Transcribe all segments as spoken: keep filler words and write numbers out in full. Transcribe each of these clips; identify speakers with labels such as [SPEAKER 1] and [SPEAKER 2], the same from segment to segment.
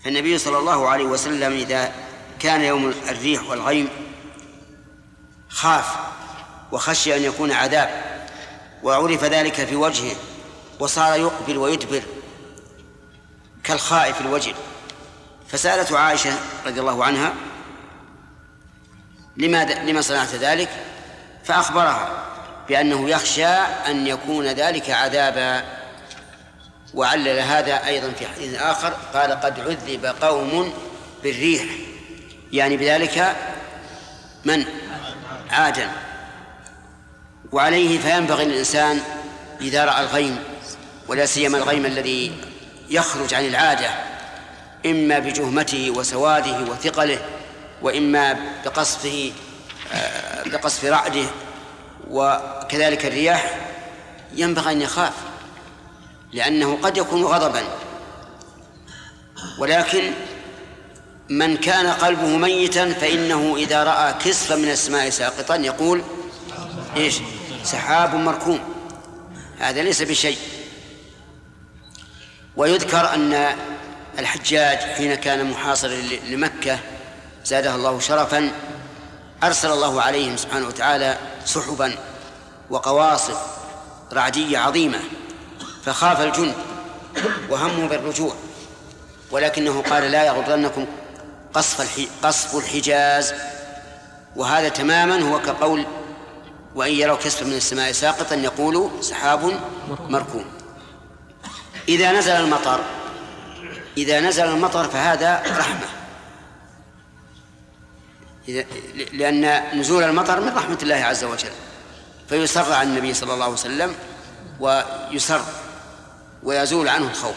[SPEAKER 1] فالنبي صلى الله عليه وسلم إذا كان يوم الريح والغيم خاف وخشي أن يكون عذاب، وعرف ذلك في وجهه وصار يقبل ويدبر كالخائف الوجل. فسألته عائشة رضي الله عنها لماذا لما صنعت ذلك، فأخبرها بأنه يخشى أن يكون ذلك عذابا. وعلل هذا أيضا في حديث آخر قال قد عذب قوم بالريح، يعني بذلك من عادا. وعليه فينبغي للإنسان إذا رأى الغيم، ولا سيما الغيم الذي يخرج عن العادة إما بجهمته وسواده وثقله، وإما بقصفه بقصف رعده، وكذلك الرياح، ينبغي أن يخاف، لأنه قد يكون غضبا. ولكن من كان قلبه ميتا فإنه إذا رأى كسفا من السماء ساقطا يقول إيش؟ سحاب مركوم، هذا ليس بشيء. ويذكر أن الحجاج حين كان محاصرا لمكة زادها الله شرفا أرسل الله عليهم سبحانه وتعالى سحبا وقواصف رعدية عظيمة، فخاف الجند وهموا بالرجوع، ولكنه قال لا يغرنكم قصف الحجاز. وهذا تماما هو كقول وإن يروا كسفا من السماء ساقطا يقولوا سحاب مركوم. إذا نزل المطر إذا نزل المطر فهذا رحمة، لأن نزول المطر من رحمة الله عز وجل، فيسر عن النبي صلى الله عليه وسلم ويسر ويزول عنه الخوف.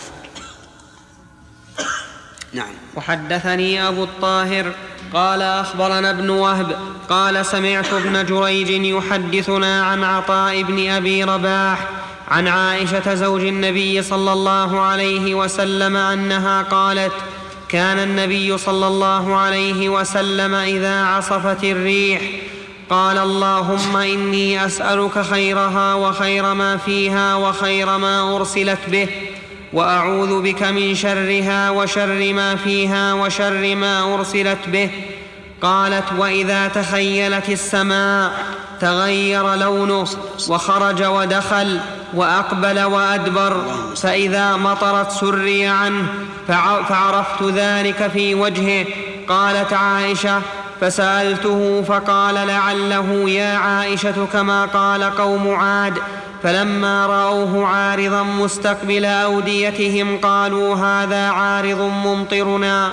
[SPEAKER 1] نعم.
[SPEAKER 2] وحدثني أبو الطاهر قال أخبرنا ابن وهب قال سمعت ابن جريج يحدثنا عن عطاء بن أبي رباح عن عائشة زوج النبي صلى الله عليه وسلم أنها قالت كان النبي صلى الله عليه وسلم إذا عصفت الريح قال اللهم إني أسألك خيرها وخير ما فيها وخير ما أرسلت به، وأعوذ بك من شرها وشر ما فيها وشر ما أرسلت به. قالت وإذا تخيلت السماء تغير لونه وخرج ودخل وأقبل وأدبر، فإذا مطرت سري عنه فعرفت ذلك في وجهه. قالت عائشة فسألته فقال لعله يا عائشة كما قال قوم عاد، فلما رأوه عارضا مستقبل أوديتهم قالوا هذا عارض ممطرنا.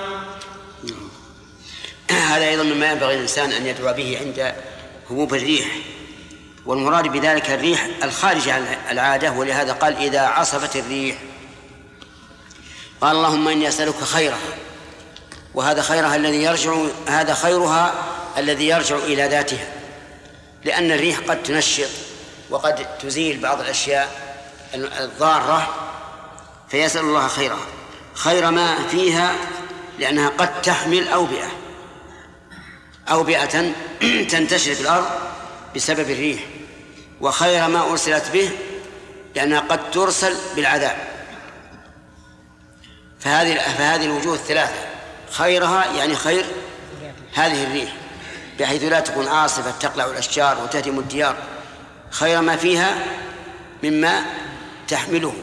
[SPEAKER 1] هذا أيضا مما ينبغي الإنسان أن يدعو به عند هبوب الريح، والمراد بذلك الريح الخارج عن العادة، ولهذا قال إذا عصفت الريح قال اللهم إني أسألك خيرها، وهذا خيرها الذي يرجع هذا خيرها الذي يرجع إلى ذاتها، لأن الريح قد تنشط وقد تزيل بعض الأشياء الضارة، فيسأل الله خيرها، خير ما فيها لأنها قد تحمل أوبئة أوبئة تنتشر في الأرض بسبب الريح، وخير ما أرسلت به لأنها قد ترسل بالعذاب. فهذه فهذه الوجوه الثلاثة خيرها يعني خير هذه الريح بحيث لا تكون عاصفة تقلع الأشجار وتهدم الديار، خير ما فيها مما تحمله،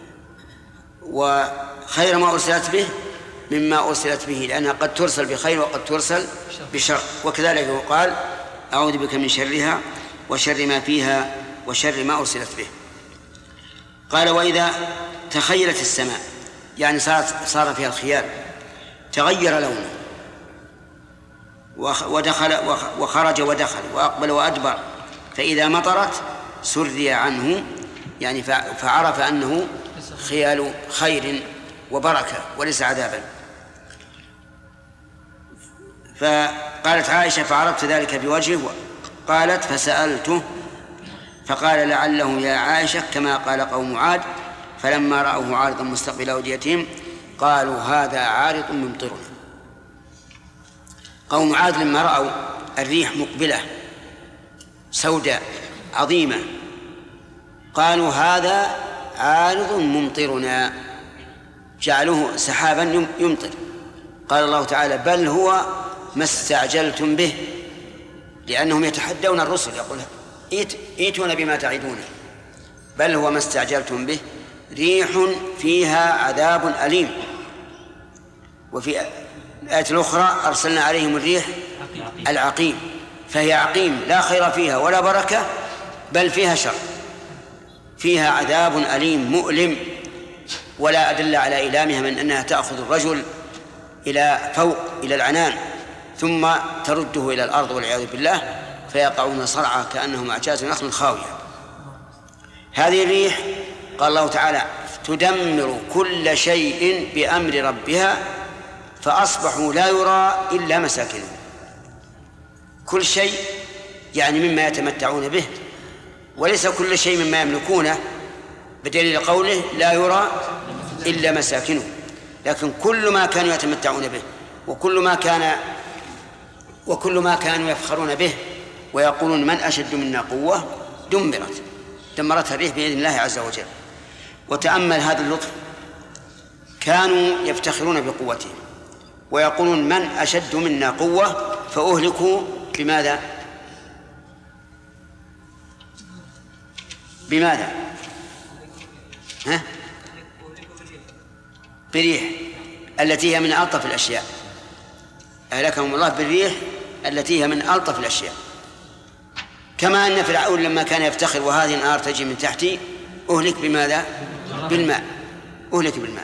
[SPEAKER 1] وخير ما أرسلت به مما أرسلت به لأنها قد ترسل بخير وقد ترسل بشر. وكذلك يقال أعوذ بك من شرها وشر ما فيها وشر ما أرسلت به. قال وإذا تخيلت السماء يعني صارت صار فيها الخيال تغير لونه ودخل وخرج ودخل وأقبل وأدبر، فإذا مطرت سري عنه يعني فعرف أنه خيال خير وبركة وليس عذابا. فقالت عائشة فعرفت ذلك بوجهه. قالت فسألته فقال لعله يا عائشة كما قال قوم عاد، فلما رأوه عارضا مستقبل أوديتهم قالوا هذا عارض ممطرنا. قوم عاد لما رأوا الريح مقبلة سوداء عظيمة قالوا هذا عارض ممطرنا، جعلوه سحابا يمطر قال الله تعالى بل هو ما استعجلتم به، لأنهم يتحدون الرسل يقول ائتون بما تعدون. بل هو ما استعجلتم به ريح فيها عذاب أليم. وفي الآية الأخرى أرسلنا عليهم الريح العقيم، فهي عقيم لا خير فيها ولا بركة، بل فيها شر، فيها عذاب أليم مؤلم، ولا أدل على إيلامها من أنها تأخذ الرجل إلى فوق إلى العنان ثم ترده إلى الأرض والعياذ بالله فيقعون صرعى كأنهم أعجاز نخل خاوية. هذه الريح قال الله تعالى تدمر كل شيء بأمر ربها فأصبحوا لا يرى إلا مساكنهم. كل شيء يعني مما يتمتعون به، وليس كل شيء مما يملكونه، بدليل قوله لا يرى إلا مساكنهم، لكن كل ما كانوا يتمتعون به وكل ما كان وكل ما كانوا يفخرون به ويقولون من أشد منا قوة دمرت دمرتها الريح بإذن الله عز وجل. وتأمل هذا اللطف، كانوا يفتخرون بقوتهم ويقولون من أشد منا قوة فأهلكوا بماذا؟ بماذا؟ ها؟ بريح التي هي من ألطف الأشياء، أهلكهم الله بالريح التي هي من ألطف الأشياء. كما أن فرعون لما كان يفتخر وهذه النار تجي من تحتي أهلك بماذا؟ بالماء، أهلك بالماء.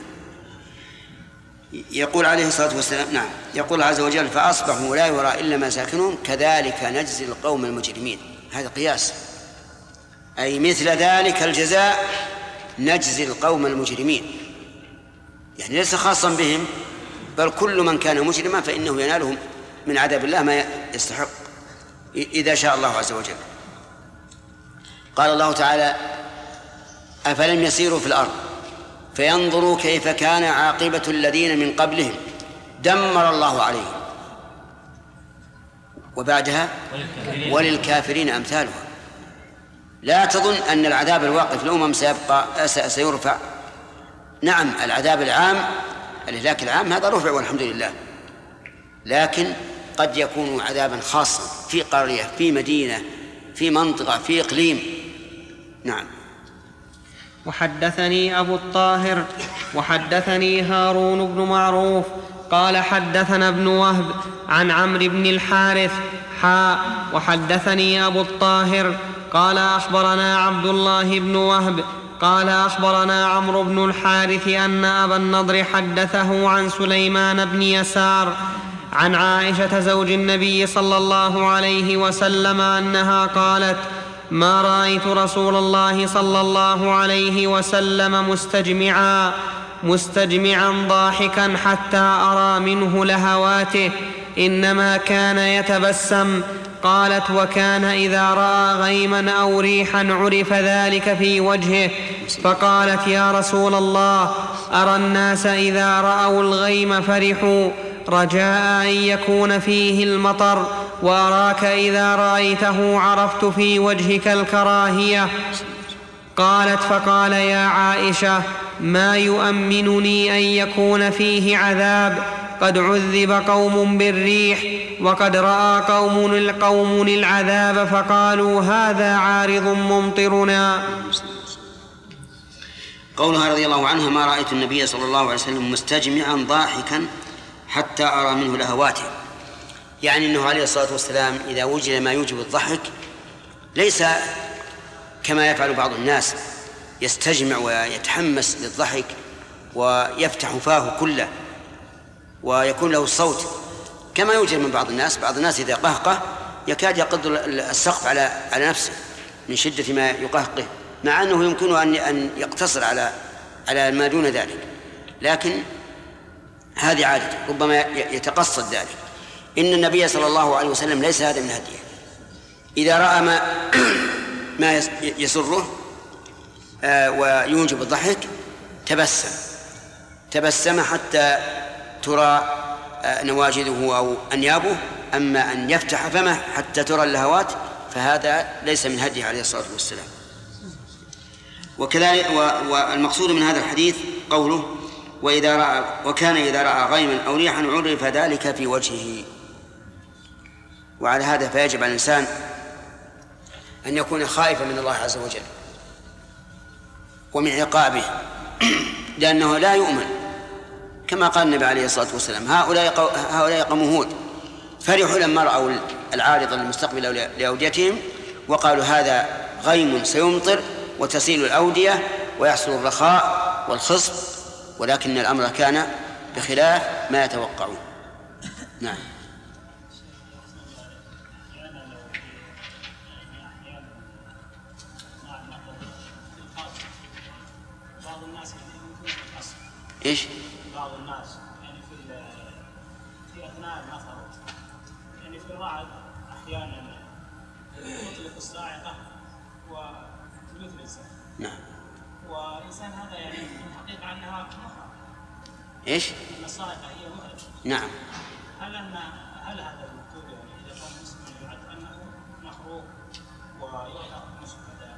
[SPEAKER 1] يقول عليه الصلاة والسلام نعم يقول عز وجل فأصبحوا لا يرى إلا مساكنهم كذلك نجزي القوم المجرمين. هذا قياس، أي مثل ذلك الجزاء نجزي القوم المجرمين، يعني ليس خاصا بهم بل كل من كان مجرما فإنه يناله من عذاب الله ما يستحق إذا شاء الله عز وجل. قال الله تعالى أفلم يسيروا في الأرض فينظروا كيف كان عاقبة الذين من قبلهم دمر الله عليهم وبعدها وللكافرين أمثالها. لا تظن أن العذاب الواقع في الأمم سيبقى سيرفع. نعم العذاب العام الهلاك العام هذا رفع والحمد لله، لكن قد يكون عذابا خاصا في قرية في مدينة في منطقة في إقليم. نعم.
[SPEAKER 2] وحدثني أبو الطاهر وحدثني هارون بن معروف قال حدثنا ابن وهب عن عمرو بن الحارث حاء وحدثني أبو الطاهر قال أخبرنا عبد الله بن وهب قال أخبرنا عمرو بن الحارث أن أبا النضر حدثه عن سليمان بن يسار عن عائشة زوج النبي صلى الله عليه وسلم أنها قالت ما رأيت رسول الله صلى الله عليه وسلم مستجمعا مستجمعا ضاحكا حتى أرى منه لهواته، إنما كان يتبسم. قالت وكان إذا رأى غيما أو ريحا عرف ذلك في وجهه، فقالت يا رسول الله أرى الناس إذا رأوا الغيم فرحوا رجاء أن يكون فيه المطر، وأراك إذا رأيته عرفت في وجهك الكراهية. قالت فقال يا عائشة ما يؤمنني أن يكون فيه عذاب، قد عذب قوم بالريح وقد رأى قوم القوم العذاب فقالوا هذا عارض ممطرنا.
[SPEAKER 1] قولها رضي الله عنها ما رأيت النبي صلى الله عليه وسلم مستجمعا ضاحكا حتى أرى منه لهواته، يعني أنه عليه الصلاة والسلام إذا وجد ما يوجب الضحك ليس كما يفعل بعض الناس يستجمع ويتحمس للضحك ويفتح فاه كله ويكون له الصوت كما يوجد من بعض الناس. بعض الناس إذا قهقه يكاد يقض السقف على على نفسه من شدة ما يقهقه، مع أنه يمكنه أن أن يقتصر على على ما دون ذلك، لكن هذه عادة ربما يتقصد ذلك. إن النبي صلى الله عليه وسلم ليس هذا من هديه، إذا رأى ما ما يسره وينجب الضحك تبسم تبسم حتى ترى نواجذه أو أنيابه، أما أن يفتح فمه حتى ترى اللهوات فهذا ليس من هديه عليه الصلاة والسلام. وكذلك والمقصود من هذا الحديث قوله وإذا رأى وكان إذا رأى غيما أو ريحا عرف ذلك في وجهه. وعلى هذا فيجب على الإنسان أن يكون خائفا من الله عز وجل ومن عقابه، لأنه لا يؤمن، كما قال النبي عليه الصلاة والسلام: هؤلاء هؤلاء قوم هود فرحوا لما رأوا العارض المستقبل لأوديتهم وقالوا هذا غيم سيمطر وتسيل الأودية ويحصل الرخاء والخصب، ولكن الأمر كان بخلاف ما يتوقعون. نعم. إيش؟
[SPEAKER 3] بعض الناس يعني في في أثناء المطر يعني في الرعد أحيانا يطلق الصاعقة وتموت الإنسان.
[SPEAKER 1] نعم.
[SPEAKER 3] والإنسان هذا يعني في الحقيقة أنها مهرة.
[SPEAKER 1] إيش؟
[SPEAKER 3] أن الصاعقة هي مهرة.
[SPEAKER 1] نعم.
[SPEAKER 3] هل أن هل هذا المكتوب يعني إذا كان مسلم يعد أنه محروق ويحرق مسلم؟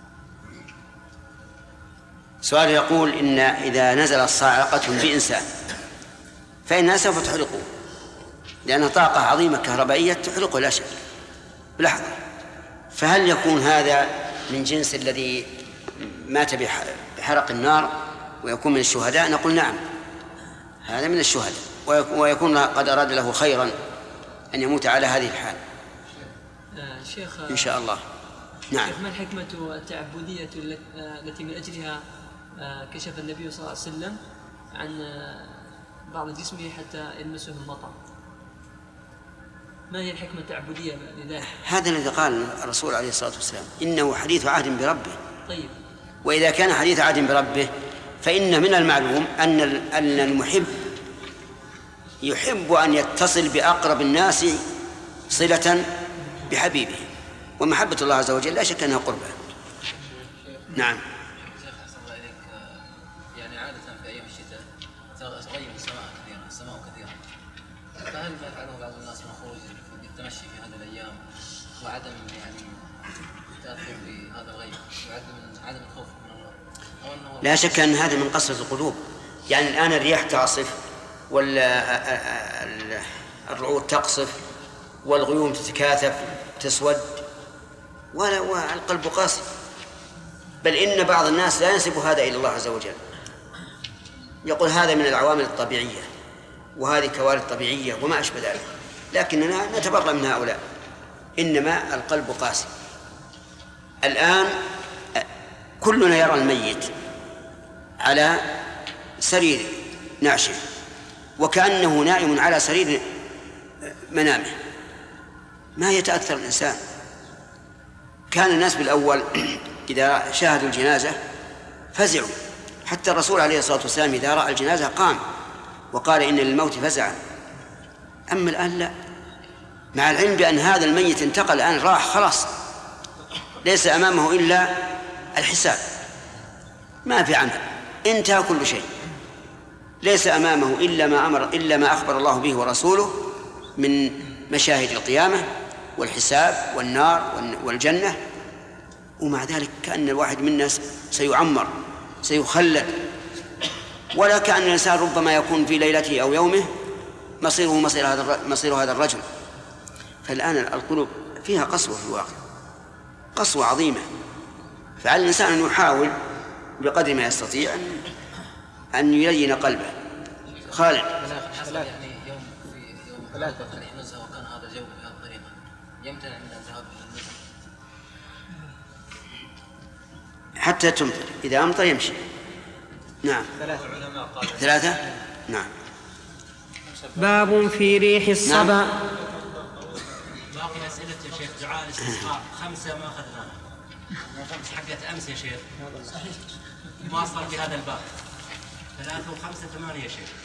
[SPEAKER 1] سؤال يقول إن إذا نزلت صاعقة بإنسان فإنها سوف تحرقه، لأن طاقة عظيمة كهربائية تحرقه لا شك بلحظة. فهل يكون هذا من جنس الذي مات بحرق النار ويكون من الشهداء؟ نقول نعم، هذا من الشهداء، ويكون قد أراد له خيرا أن يموت على هذه الحال
[SPEAKER 4] شيخ
[SPEAKER 1] إن شاء الله. نعم.
[SPEAKER 4] ما الحكمة التعبدية التي من أجلها كشف النبي صلى الله عليه وسلم عن بعض جسمه حتى يلمسه المطر؟ ما هي الحكمة التعبدية لذلك؟
[SPEAKER 1] هذا الذي قال الرسول عليه الصلاة والسلام: إنه حديث عهد بربه.
[SPEAKER 4] طيب.
[SPEAKER 1] وإذا كان حديث عهد بربه فإن من المعلوم أن أن المحب يحب أن يتصل بأقرب الناس صلة بحبيبه، ومحبة الله عز وجل لا شك أنها قربة. نعم.
[SPEAKER 5] شيخ أحسن الله إليك، يعني عادة في أيام الشتاء تغيم السماء كثيرا السماء كثيرا، فهل ما يفعله بعض الناس من خروج للتمشي في هذه الأيام وعدم يعني التأثر بهذا الغيم وعدم عدم الخوف من الله؟ أو أنه
[SPEAKER 1] لا شك أن هذا من قسوة القلوب. يعني الآن الرياح تعصف والرعود تقصف والغيوم تتكاثف تسود والقلب قاسي، بل إن بعض الناس لا ينسب هذا إلى الله عز وجل، يقول هذا من العوامل الطبيعية وهذه كوارث طبيعية وما أشبه ذلك، لكننا نتبرأ من هؤلاء، إنما القلب قاسي. الآن كلنا يرى الميت على سرير نعشه وكأنه نائم على سرير منامه، ما يتأثر الإنسان. كان الناس بالأول إذا شاهدوا الجنازة فزعوا، حتى الرسول عليه الصلاة والسلام إذا رأى الجنازة قام وقال إن للموت فزعا. أما الآن لا، مع العلم بأن هذا الميت انتقل الآن راح خلاص، ليس أمامه إلا الحساب، ما في عمل، انتهى كل شيء، ليس أمامه إلا ما أمر إلا ما أخبر الله به ورسوله من مشاهد القيامة والحساب والنار والجنة. ومع ذلك كأن الواحد منا سيعمر سيخلد، ولا كأن الإنسان ربما يكون في ليلته أو يومه مصيره مصير هذا مصير هذا الرجل. فالآن القلوب فيها قسوة في الواقع، قسوة عظيمة، فعلى الإنسان أن يحاول بقدر ما يستطيع أن يلين قلبه. خالد.
[SPEAKER 5] يعني يوم في يوم ثلاثة نزهة وكان هذا الجو بهذه الطريقة يمتنع من الذهاب إلى النزهة
[SPEAKER 1] حتى تمطر، إذا أمطر يمشي. نعم. ثلاثة. نعم.
[SPEAKER 2] باب في ريح الصبا.
[SPEAKER 5] نعم. باقي أسئلة يا شيخ دعاء الاستسقاء خمسة ما أخذناها، خمس حقت أمس يا شيخ ما صار بهذا الباب، ثلاثة وخمسة ثمانية يا شيخ.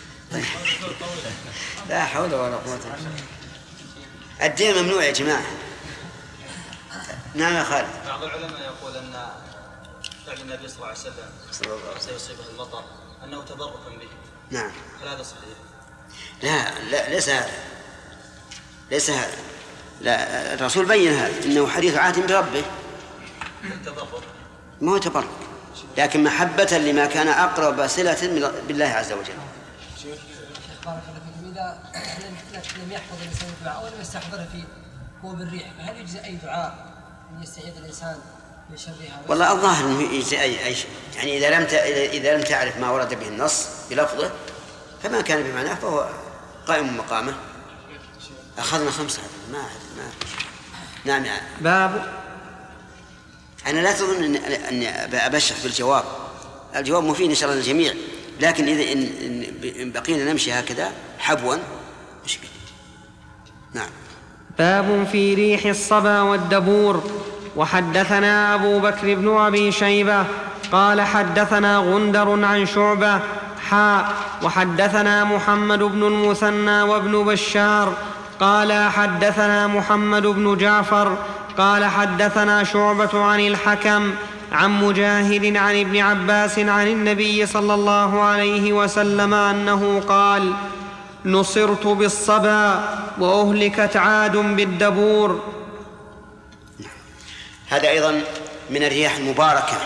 [SPEAKER 1] لا حول ولا قوة إلا بالله. الدين ممنوع يا جماعة. نعم يا خالد.
[SPEAKER 6] بعض العلماء يقول أن فعل النبي صلى الله عليه وسلم سيصيبه المطر أنه تبركا به. نعم. هل هذا صحيح؟
[SPEAKER 1] لا لا ليس هذا، ليس هذا. لا، الرسول بين هذا إنه حديث عهد بربه.
[SPEAKER 6] التبرك
[SPEAKER 1] ما هو تبرك. لكن محبة لما كان أقرب صلة بالله عز وجل.
[SPEAKER 7] شيخ بارك الله فيكم، إذا لم يحفظ الإنسان الدعاء ولم يستحضره في هو بالريح، فهل يجزي أي دعاء أن يستعيذ الإنسان من شرها؟
[SPEAKER 1] والله الظاهر أنه يجزي أي أي شيء، يعني إذا لم إذا لم تعرف ما ورد به النص بلفظه فما كان بمعناه فهو قائم مقامه. أخذنا خمسة ما ما نعم يعني.
[SPEAKER 2] باب
[SPEAKER 1] أنا لا تظن أن أن أبشر بالجواب، الجواب مفيد إن شاء الله للجميع، لكن إذا إن بقينا نمشي هكذا حبوا مشكلة. نعم.
[SPEAKER 2] باب في ريح الصبا والدبور. وحدثنا أبو بكر بن أبي شيبة قال حدثنا غندر عن شعبة حاء وحدثنا محمد بن المثنى وابن بشار قال حدثنا محمد بن جعفر قال حدثنا شعبة عن الحكم عن مجاهد عن ابن عباس عن النبي صلى الله عليه وسلم أنه قال نصرت بالصبا وأهلكت عاد بالدبور.
[SPEAKER 1] هذا أيضا من الرياح المباركة.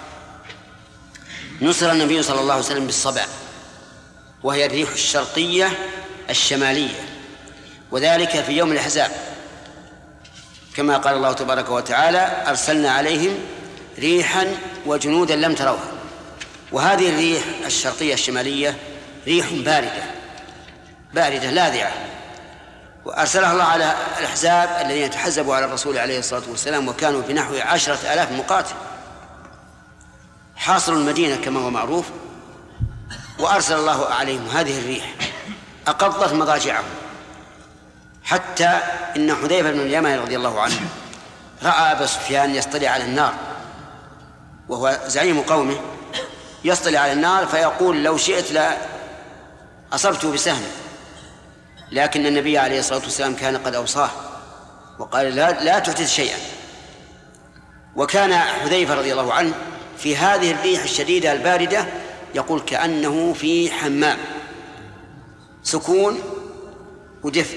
[SPEAKER 1] نصر النبي صلى الله عليه وسلم بالصبا، وهي الريح الشرقية الشمالية، وذلك في يوم الأحزاب كما قال الله تبارك وتعالى أرسلنا عليهم ريحا وجنودا لم تروها. وهذه الريح الشرقية الشمالية ريح باردة باردة لاذعة، وأرسلها الله على الأحزاب الذين تحزبوا على الرسول عليه الصلاة والسلام، وكانوا بنحو عشرة آلاف مقاتل حاصروا المدينة كما هو معروف، وأرسل الله عليهم هذه الريح أقضت مضاجعهم، حتى إن حذيفة بن اليمان رضي الله عنه رأى أبا سفيان يصطلع على النار وهو زعيم قومه، يصطلع على النار فيقول لو شئت لا أصبته بسهم، لكن النبي عليه الصلاة والسلام كان قد أوصاه وقال لا, لا تحدث شيئا. وكان حذيفة رضي الله عنه في هذه الريح الشديدة الباردة يقول كأنه في حمام، سكون ودفء.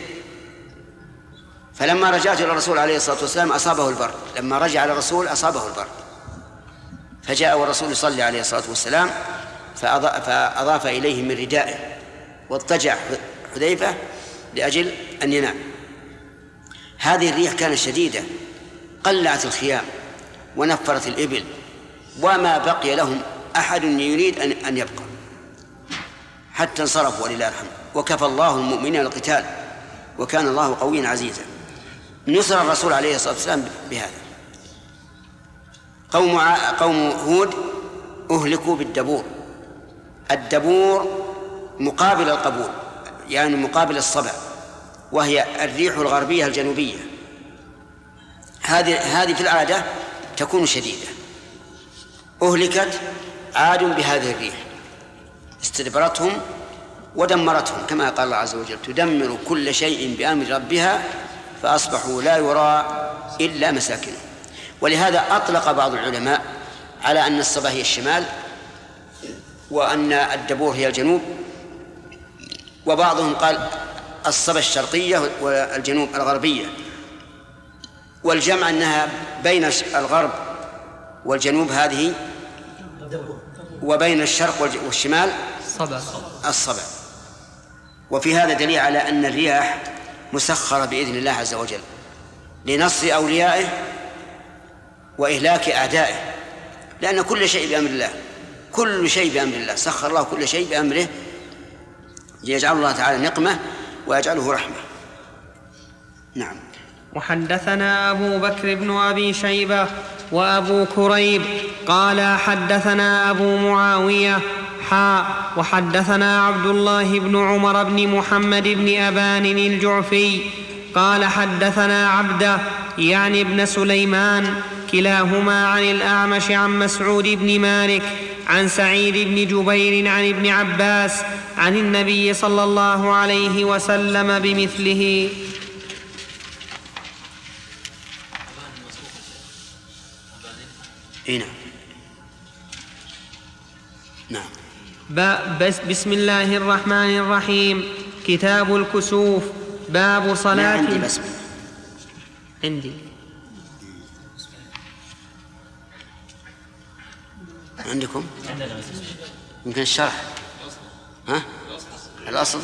[SPEAKER 1] فلما رجعت إلى الرسول عليه الصلاة والسلام أصابه البرد، لما رجع إلى الرسول أصابه البرد، فجاء والرسول يصلي عليه الصلاة والسلام فأضاف إليه من ردائه واضطجع حذيفة لأجل أن ينام. هذه الريح كانت شديدة، قلعت الخيام ونفرت الإبل، وما بقي لهم أحد يريد أن يبقى حتى انصرفوا ولله الحمد، وكفى الله المؤمنين القتال وكان الله قويا عزيزا. نصر الرسول عليه الصلاة والسلام بهذا. قوم قوم هود أهلكوا بالدبور. الدبور مقابل القبول، يعني مقابل الصبا، وهي الريح الغربية الجنوبية. هذه هذه في العادة تكون شديدة. أهلكت عاد بهذه الريح، استدبرتهم ودمرتهم كما قال الله عز وجل تدمر كل شيء بأمر ربها فأصبحوا لا يرى إلا مساكنهم. ولهذا أطلق بعض العلماء على أن الصبا هي الشمال وأن الدبور هي الجنوب، وبعضهم قال الصبا الشرقية والجنوب الغربية، والجمع أنها بين الغرب والجنوب هذه، وبين الشرق والشمال الصبا. وفي هذا دليل على أن الرياح مسخرة بإذن الله عز وجل لنصر أوليائه وإهلاك أعدائه، لأن كل شيء بأمر الله، كل شيء بأمر الله، سخر الله كل شيء بأمره، يجعل الله تعالى نقمة ويجعله رحمة. نعم.
[SPEAKER 2] وحدثنا أبو بكر بن أبي شيبة وأبو كريب قال حدثنا أبو معاوية حاء وحدثنا عبد الله بن عمر بن محمد بن أبان الجعفي قال حدثنا عبده يعني ابن سليمان كلاهما عن الأعمش عن مسعود بن مالك عن سعيد بن جبير عن ابن عباس عن النبي صلى الله عليه وسلم بمثله.
[SPEAKER 1] هنا نعم.
[SPEAKER 2] بس بسم الله الرحمن الرحيم. كتاب الكسوف. باب صلاة.
[SPEAKER 1] عندي بسم
[SPEAKER 2] عندي
[SPEAKER 1] عندكم يمكن الشرح ها الأصل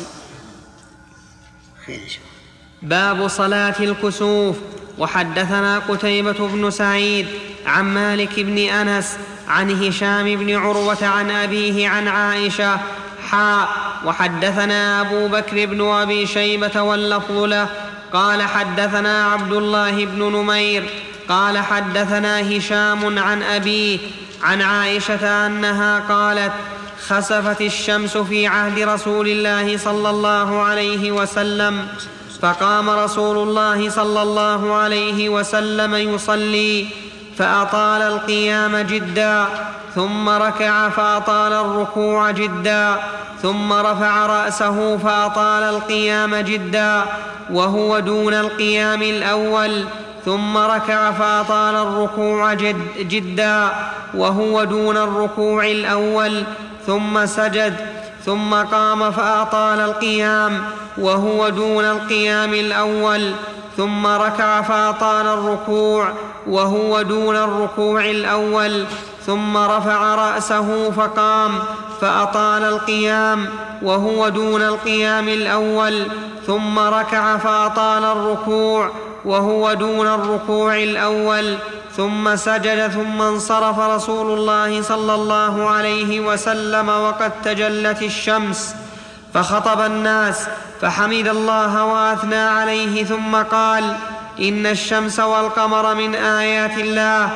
[SPEAKER 1] خير إن شاء الله.
[SPEAKER 2] باب صلاة الكسوف. وحدثنا قتيبة بن سعيد عن مالك بن أنس عن هشام بن عروة عن أبيه عن عائشة حاء. وحدثنا أبو بكر بن أبي شيبة واللفظ له قال حدثنا عبد الله بن نمير قال حدثنا هشام عن أبيه عن عائشة أنها قالت خسفت الشمس في عهد رسول الله صلى الله عليه وسلم فقام رسول الله صلى الله عليه وسلم يصلي فأطال القيام جدا ثم ركع فأطال الركوع جدا ثم رفع رأسه فأطال القيام جدا وهو دون القيام الأول ثم ركع فأطال الركوع جد جدا وهو دون الركوع الأول ثم سجد ثم قام فأطال القيام وهو دون القيام الأول ثم ركع فأطال الركوع وهو دون الركوع الأول ثم رفع رأسه فقام فأطال القيام وهو دون القيام الأول ثم ركع فأطال الركوع وهو دون الركوع الأول ثم سجد ثم انصرف رسول الله صلى الله عليه وسلم وقد تجلت الشمس فخطب الناس فحمد الله وأثنى عليه ثم قال إن الشمس والقمر من آيات الله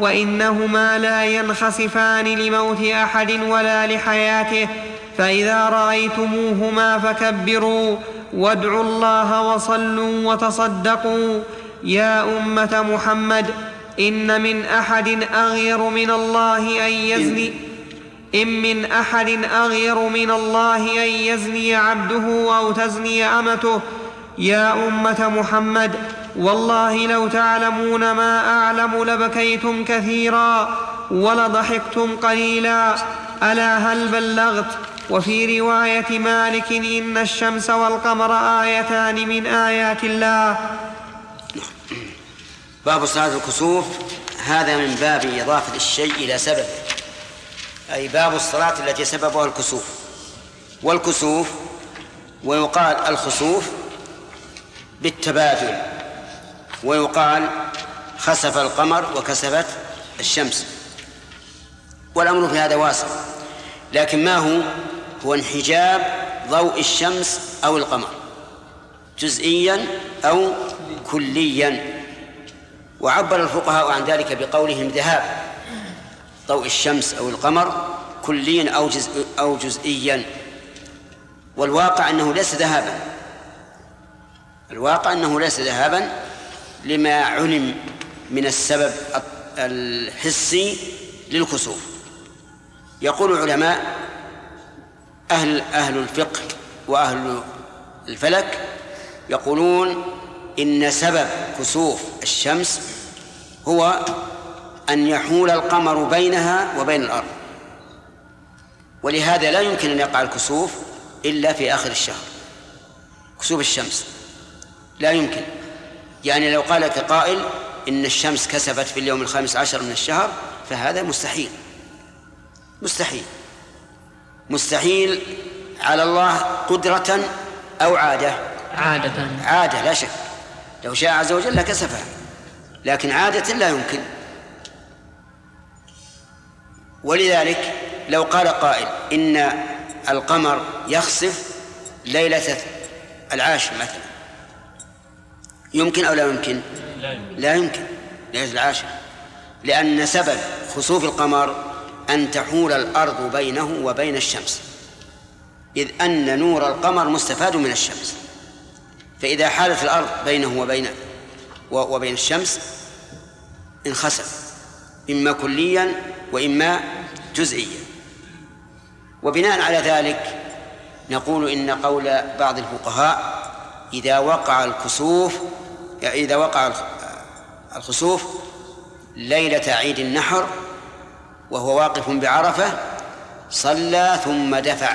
[SPEAKER 2] وإنهما لا ينخسفان لموت أحد ولا لحياته فإذا رأيتموهما فكبروا وادعوا الله وصلوا وتصدقوا يا أمة محمد إن من أحد أغير من الله أن يزني إن من أحد أغير من الله أن يزني عبده أو تزني أمته يا أمة محمد والله لو تعلمون ما أعلم لبكيتم كثيرا ولضحكتم قليلا ألا هل بلغت. وفي رواية مالك إن الشمس والقمر آيتان من آيات الله.
[SPEAKER 1] باب صلاة الكسوف. هذا من باب إضافة الشيء إلى سبب، أي باب الصلاة التي سببها الكسوف. والكسوف ويقال الخسوف بالتبادل، ويقال خسف القمر وكسفت الشمس، والأمر في هذا واسع. لكن ما هو هو انحجاب ضوء الشمس أو القمر جزئيا أو كليا. وعبر الفقهاء عن ذلك بقولهم ذهاب ضوء الشمس أو القمر كليا أو, جزء أو جزئيا. والواقع أنه ليس ذهابا، الواقع أنه ليس ذهابا لما علم من السبب الحسي للكسوف. يقول العلماء أهل, أهل الفقه وأهل الفلك يقولون إن سبب كسوف الشمس هو أن يحول القمر بينها وبين الأرض، ولهذا لا يمكن أن يقع الكسوف إلا في آخر الشهر. كسوف الشمس لا يمكن، يعني لو قال لك قائل إن الشمس كسفت في اليوم الخامس عشر من الشهر فهذا مستحيل مستحيل مستحيل على الله قدرة أو عادة
[SPEAKER 2] عادة
[SPEAKER 1] عادة لا شك، لو شاء عز وجل لكسفها، لكن عادة لا يمكن. ولذلك لو قال قائل إن القمر يخسف ليلة العاشر مثلا، يمكن أو لا يمكن؟ لا يمكن ليلة العاشر، لأن سبب خسوف القمر أن تحول الأرض بينه وبين الشمس، إذ أن نور القمر مستفاد من الشمس، فإذا حالت الأرض بينه وبين وبين الشمس انخسف إما كليا وإما جزئيا. وبناء على ذلك نقول إن قول بعض الفقهاء إذا وقع الكسوف إذا وقع الخسوف ليلة عيد النحر وهو واقف بعرفة صلى ثم دفع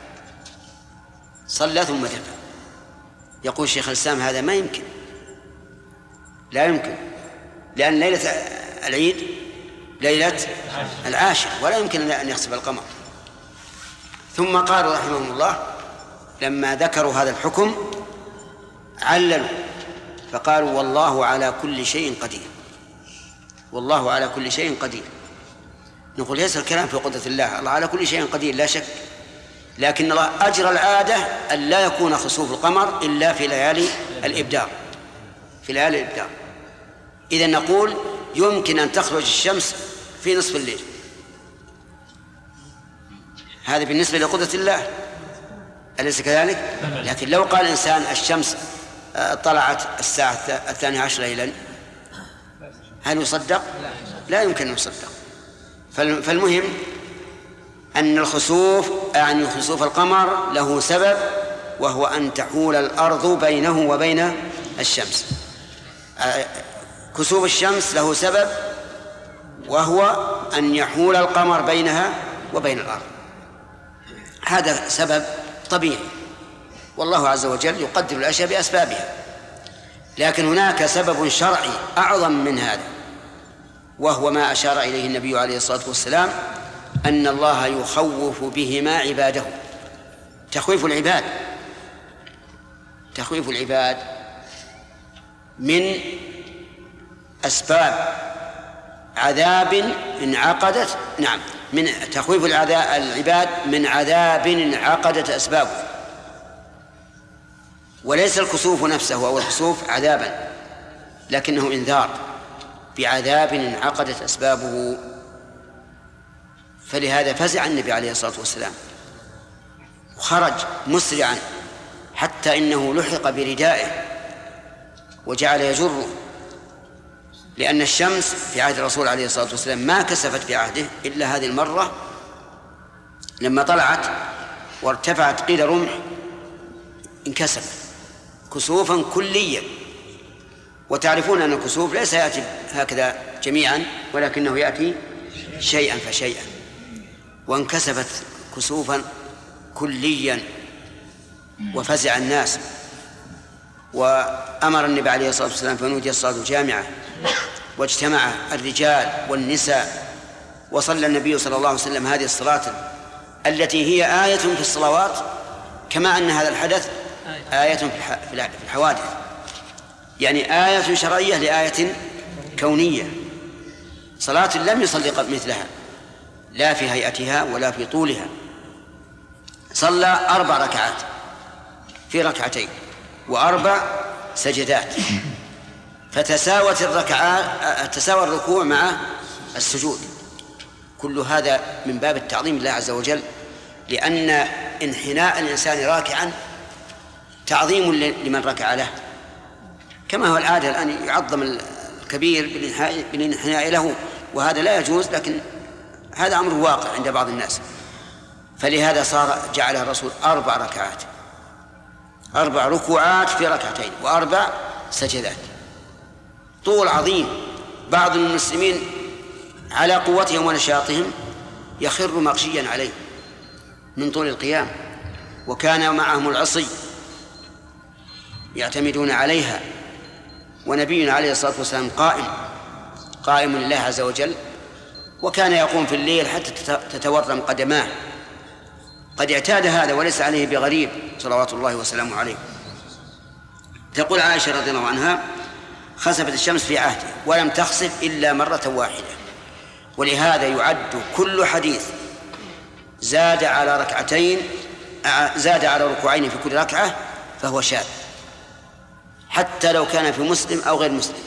[SPEAKER 1] صلى ثم دفع. يقول الشيخ الإسلام هذا ما يمكن، لا يمكن، لأن ليلة العيد ليلة العاشر، ولا يمكن أن يخسف القمر. ثم قالوا رحمهم الله لما ذكروا هذا الحكم عللوا فقالوا والله على كل شيء قدير، والله على كل شيء قدير. نقول ليس الكلام في قدرة الله، الله على كل شيء قدير لا شك، لكن الله أجرى العادة أن لا يكون خسوف القمر إلا في ليالي الإبدار، في ليالي الإبدار. إذن نقول يمكن أن تخرج الشمس في نصف الليل، هذا بالنسبة لقدرة الله، أليس كذلك؟ لكن لو قال إنسان الشمس طلعت الساعة الثانية عشر ليلا هل يصدق؟ لا يمكن أن يصدق. فالمهم أن الخسوف يعني خسوف القمر له سبب، وهو أن تحول الأرض بينه وبين الشمس. كسوف الشمس له سبب، وهو أن يحول القمر بينها وبين الأرض. هذا سبب طبيعي، والله عز وجل يقدر الأشياء بأسبابها. لكن هناك سبب شرعي أعظم من هذا، وهو ما أشار إليه النبي عليه الصلاة والسلام، أن الله يخوف بهما عباده. تخويف العباد تخويف العباد من أسباب عذاب انعقدت نعم من تخويف العباد من عذاب انعقدت أسبابه، وليس الكسوف نفسه أو الخسوف عذابا، لكنه إنذار بعذاب انعقدت أسبابه. فلهذا فزع النبي عليه الصلاة والسلام وخرج مسرعا حتى إنه لحق بردائه وجعل يجره، لأن الشمس في عهد الرسول عليه الصلاة والسلام ما كسفت في عهده إلا هذه المرة لما طلعت وارتفعت قيل رمح انكسفت كسوفا كليا. وتعرفون أن الكسوف ليس يأتي هكذا جميعا، ولكنه يأتي شيئا فشيئا، وانكسفت كسوفا كليا وفزع الناس. وأمر النبي عليه الصلاة والسلام فنودي الصلاة جامعة، واجتمع الرجال والنساء، وصلى النبي صلى الله عليه وسلم هذه الصلاة التي هي آية في الصلوات، كما أن هذا الحدث آية في الحوادث، يعني آية شرعية لآية كونية. صلاة لم يصلي مثلها لا في هيئتها ولا في طولها. صلى أربع ركعات في ركعتين وأربع سجدات، فتساوت الركعات تساوى الركوع مع السجود. كل هذا من باب التعظيم لله عز وجل، لأن انحناء الإنسان راكعا تعظيم لمن ركع له، كما هو العادة الآن يعظم الكبير بالانحناء له، وهذا لا يجوز، لكن هذا أمر واقع عند بعض الناس. فلهذا صار جعل الرسول أربع ركعات، أربع ركوعات في ركعتين وأربع سجدات، طول عظيم. بعض المسلمين على قوتهم ونشاطهم يخر مغشيا عليه من طول القيام، وكان معهم العصي يعتمدون عليها، ونبينا عليه الصلاة والسلام قائم قائم لله عز وجل، وكان يقوم في الليل حتى تتورم قدماه. قد اعتاد هذا وليس عليه بغريب صلوات الله وسلامه عليه. تقول عائشة رضي الله عنها: خسفت الشمس في عهده ولم تخسف إلا مرة واحدة. ولهذا يعد كل حديث زاد على ركعتين زاد على ركوعين في كل ركعة فهو شاذ، حتى لو كان في مسلم أو غير مسلم.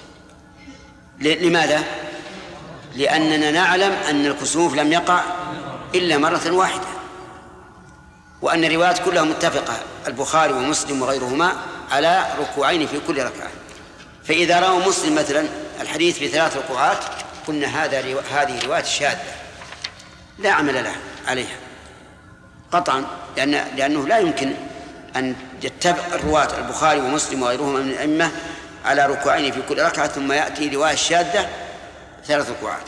[SPEAKER 1] لماذا؟ لأننا نعلم أن الكسوف لم يقع إلا مرة واحدة، وأن الروايات كلها متفقة، البخاري ومسلم وغيرهما، على ركوعين في كل ركعة. فإذا رأوا مسلم مثلا الحديث في ثلاث ركوعات قلنا هذا هذه رواية شاذة لا عمل له عليها قطعا، لأن لأنه لا يمكن أن يتبع الرواة البخاري ومسلم وغيرهما من الأئمة على ركوعين في كل ركعة ثم يأتي رواية شاذة ثلاث ركوعات.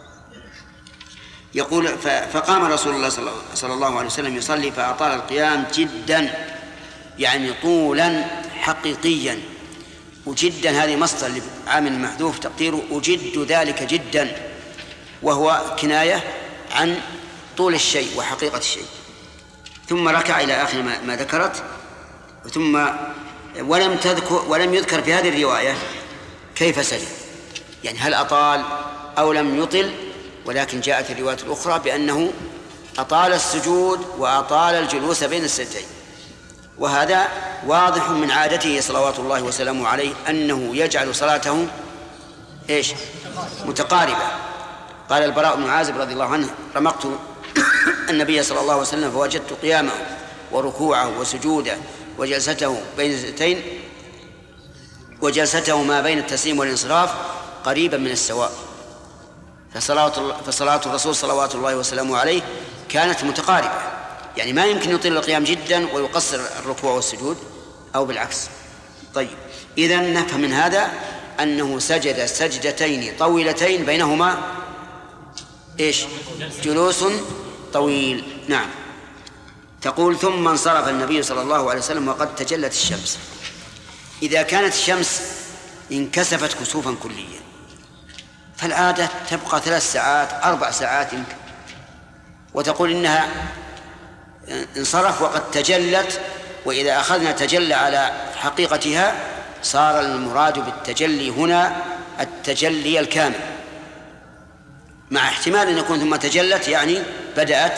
[SPEAKER 1] يقول: فقام رسول الله صلى الله عليه وسلم يصلي فأطال القيام جدا، يعني طولا حقيقيا. وجدا هذه مصدر عامل محذوف تقديره أجد ذلك جدا، وهو كناية عن طول الشيء وحقيقة الشيء. ثم ركع إلى آخر ما ذكرت. ثم ولم تذكر ولم يذكر في هذه الرواية كيف سجد، يعني هل أطال أو لم يطل، ولكن جاءت الرواية الأخرى بأنه أطال السجود وأطال الجلوس بين السجدين. وهذا واضح من عادته صلوات الله وسلامه عليه أنه يجعل صلاته إيش؟ متقاربة. قال البراء بن عازب رضي الله عنه: رمقت النبي صلى الله عليه وسلم فوجدت قيامه وركوعه وسجوده وجلسته بين السجدتين وجلسته ما بين التسليم والانصراف قريبا من السواء. فصلاة, فصلاة الرسول صلوات الله وسلامه عليه كانت متقاربة، يعني ما يمكن يطيل القيام جدا ويقصر الركوع والسجود أو بالعكس. طيب، إذن نفهم من هذا أنه سجد سجدتين طويلتين بينهما إيش؟ جلوس طويل. نعم. تقول: ثم انصرف النبي صلى الله عليه وسلم وقد تجلت الشمس. إذا كانت الشمس انكسفت كسوفا كليا فالعادة تبقى ثلاث ساعات أربع ساعات يمكن، وتقول إنها انصرف وقد تجلت. وإذا أخذنا تجلى على حقيقتها صار المراد بالتجلي هنا التجلي الكامل، مع احتمال أن يكون ثم تجلت يعني بدأت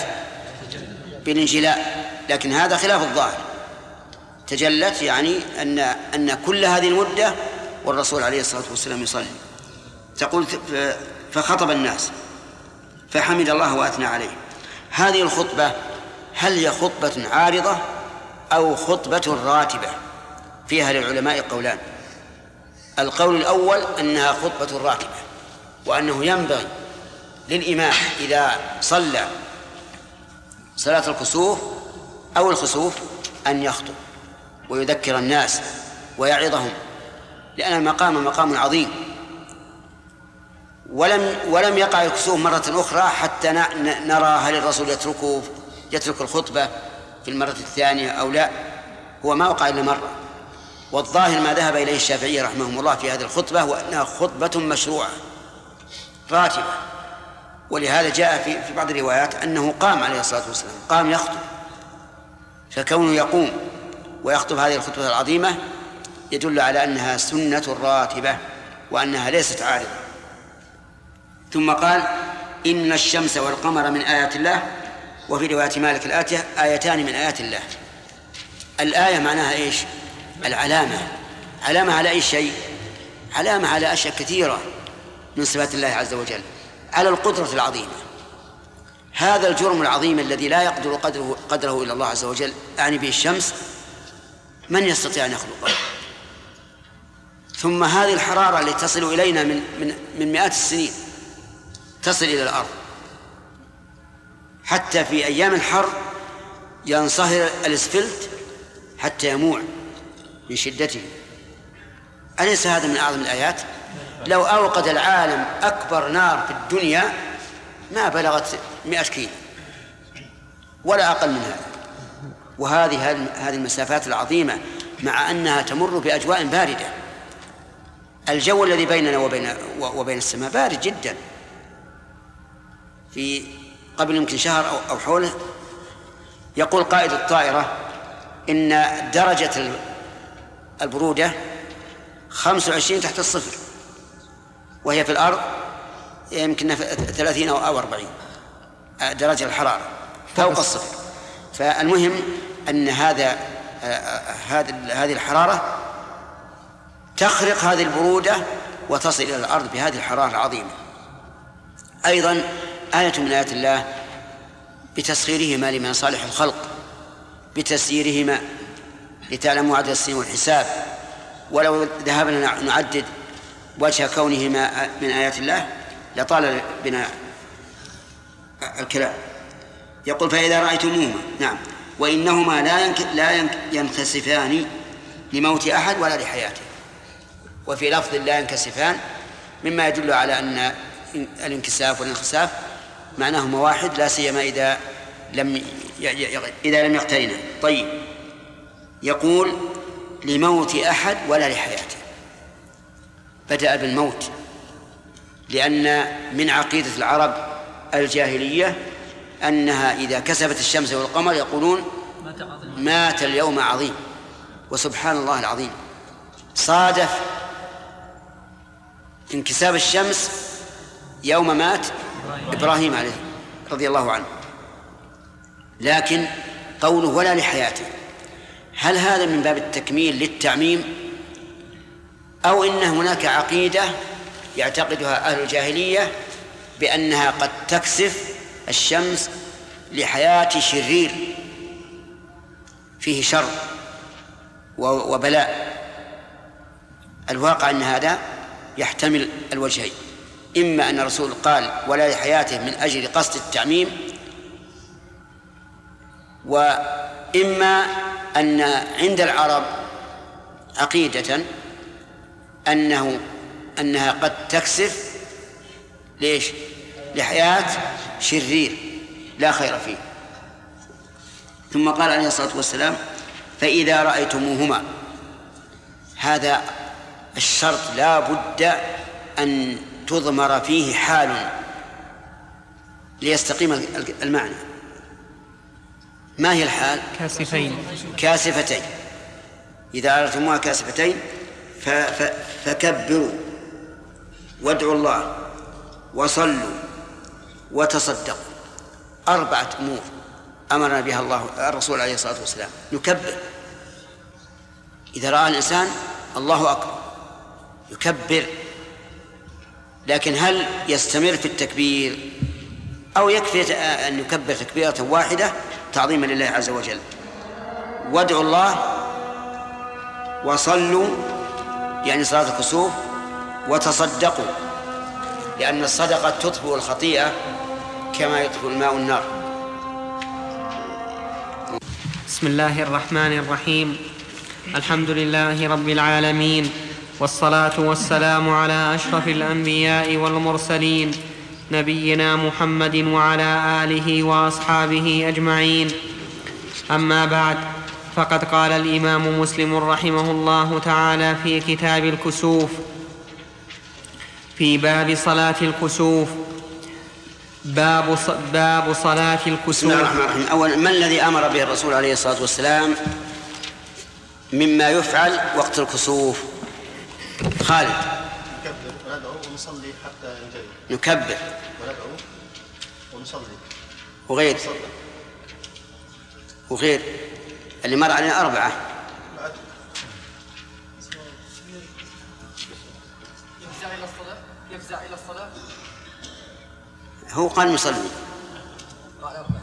[SPEAKER 1] بالانجلاء، لكن هذا خلاف الظاهر. تجلت يعني أن أن كل هذه المدة والرسول عليه الصلاة والسلام يصلي. تقول: فخطب الناس فحمد الله وأثنى عليه. هذه الخطبة هل هي خطبة عارضة أو خطبة راتبة؟ فيها للعلماء قولان. القول الأول أنها خطبة راتبة، وأنه ينبغي للإمام إذا صلى صلاة الكسوف أو الخسوف أن يخطب ويذكر الناس ويعظهم، لأن المقام مقام عظيم. ولم ولم يقع الكسوف مرة أخرى حتى نرى هل الرسول يتركه يترك الخطبة في المرة الثانية أو لا. هو ما وقع إلا مرة، والظاهر ما ذهب إليه الشافعي رحمه الله في هذه الخطبة هو أنها خطبة مشروعة راتبة. ولهذا جاء في في بعض الروايات أنه قام عليه الصلاة والسلام، قام يخطب. فكونه يقوم ويخطب هذه الخطبة العظيمة يدل على أنها سنة راتبة وأنها ليست عارضة. ثم قال: إن الشمس والقمر من آيات الله. وفي رواية مالك الآتية: آيتان من آيات الله. الآية معناها إيش؟ العلامة. علامة على أي شيء؟ علامة على أشياء كثيرة من صفات الله عز وجل، على القدرة العظيمة. هذا الجرم العظيم الذي لا يقدر قدره, قدره إلا الله عز وجل، أعني به الشمس، من يستطيع أن يخلقه؟ ثم هذه الحرارة التي تصل إلينا من, من, من مئات السنين تصل إلى الأرض، حتى في أيام الحر ينصهر الإسفلت حتى يموع من شدته. أليس هذا من أعظم الآيات؟ لو أوقد العالم أكبر نار في الدنيا ما بلغت مئة كيلو ولا أقل من هذا. وهذه هذه المسافات العظيمة مع أنها تمر بأجواء باردة. الجو الذي بيننا وبين وبين السماء بارد جدا. في قبل يمكن شهر أو حوله يقول قائد الطائرة إن درجة البرودة خمسة وعشرين تحت الصفر، وهي في الأرض يمكن ثلاثين أو أربعين درجة الحرارة فوق الصفر. فالمهم أن هذا هذه الحرارة تخرق هذه البرودة وتصل إلى الأرض بهذه الحرارة العظيمة. أيضا آية من آيات الله بتسخيرهما لمن صالح الخلق، بتسييرهما لتعلموا عدد السنين والحساب. ولو ذهبنا نعدد وجه كونهما من آيات الله لطال بنا الكلام. يقول: فإذا رأيتموهما. نعم. وإنهما لا لا ينكسفان لموت أحد ولا لحياته. وفي لفظ لا ينكسفان مما يدل على أن الانكساف والانخساف معناهما واحد، لا سيما إذا لم إذا لم يقترنا. طيب، يقول: لموت أحد ولا لحياته. بدأ بالموت لأن من عقيدة العرب الجاهلية أنها إذا كسفت الشمس والقمر يقولون مات اليوم عظيم. وسبحان الله العظيم، صادف انكساف الشمس يوم مات إبراهيم عليه رضي الله عنه، لكن قوله ولا لحياته، هل هذا من باب التكميل للتعميم، أو إن هناك عقيدة يعتقدها أهل الجاهلية بأنها قد تكسف الشمس لحياة شرير فيه شر وبلاء؟ الواقع أن هذا يحتمل الوجهين، إما أن الرسول قال ولا لحياته من أجل قصد التعميم، وإما أن عند العرب عقيدة أنه أنها قد تكسف ليش؟ لحياة شرير لا خير فيه. ثم قال عليه الصلاة والسلام فإذا رأيتموهما، هذا الشرط لا بد أن تضمر فيه حال ليستقيم المعنى. ما هي الحال؟
[SPEAKER 2] كاسفتين
[SPEAKER 1] كاسفتين إذا رأيتموها كاسفتين فكبروا وادعوا الله وصلوا وتصدقوا. أربعة أمور أمرنا بها الله الرسول عليه الصلاة والسلام. نكبر إذا رأى الإنسان الله أكبر يكبر، لكن هل يستمر في التكبير أو يكفي أن يكبر تكبيرة واحدة تعظيما لله عز وجل؟ وادعوا الله وصلوا يعني صلاة الكسوف وتصدقوا، لأن الصدقة تطفئ الخطيئة كما يطفئ الماء النار.
[SPEAKER 2] بسم الله الرحمن الرحيم. الحمد لله رب العالمين، والصلاة والسلام على أشرف الأنبياء والمرسلين نبينا محمد وعلى آله وأصحابه أجمعين. أما بعد، فقد قال الإمام مسلم رحمه الله تعالى في كتاب الكسوف في باب صلاة الكسوف: باب باب صلاة الكسوف.
[SPEAKER 1] بسم الله الرحمن الرحيم. أولا، ما الذي أمر به الرسول عليه الصلاة والسلام مما يفعل وقت الكسوف؟ خالد.
[SPEAKER 8] نكبر وندعو ونصلي حتى ينجلي.
[SPEAKER 1] نكبر
[SPEAKER 8] وندعو ونصلي.
[SPEAKER 1] وغير وغير اللي مر علينا أربعة.
[SPEAKER 4] يفزع إلى الصلاة يفزع إلى الصلاة
[SPEAKER 1] هو قال نصلي.
[SPEAKER 4] قال أربعة.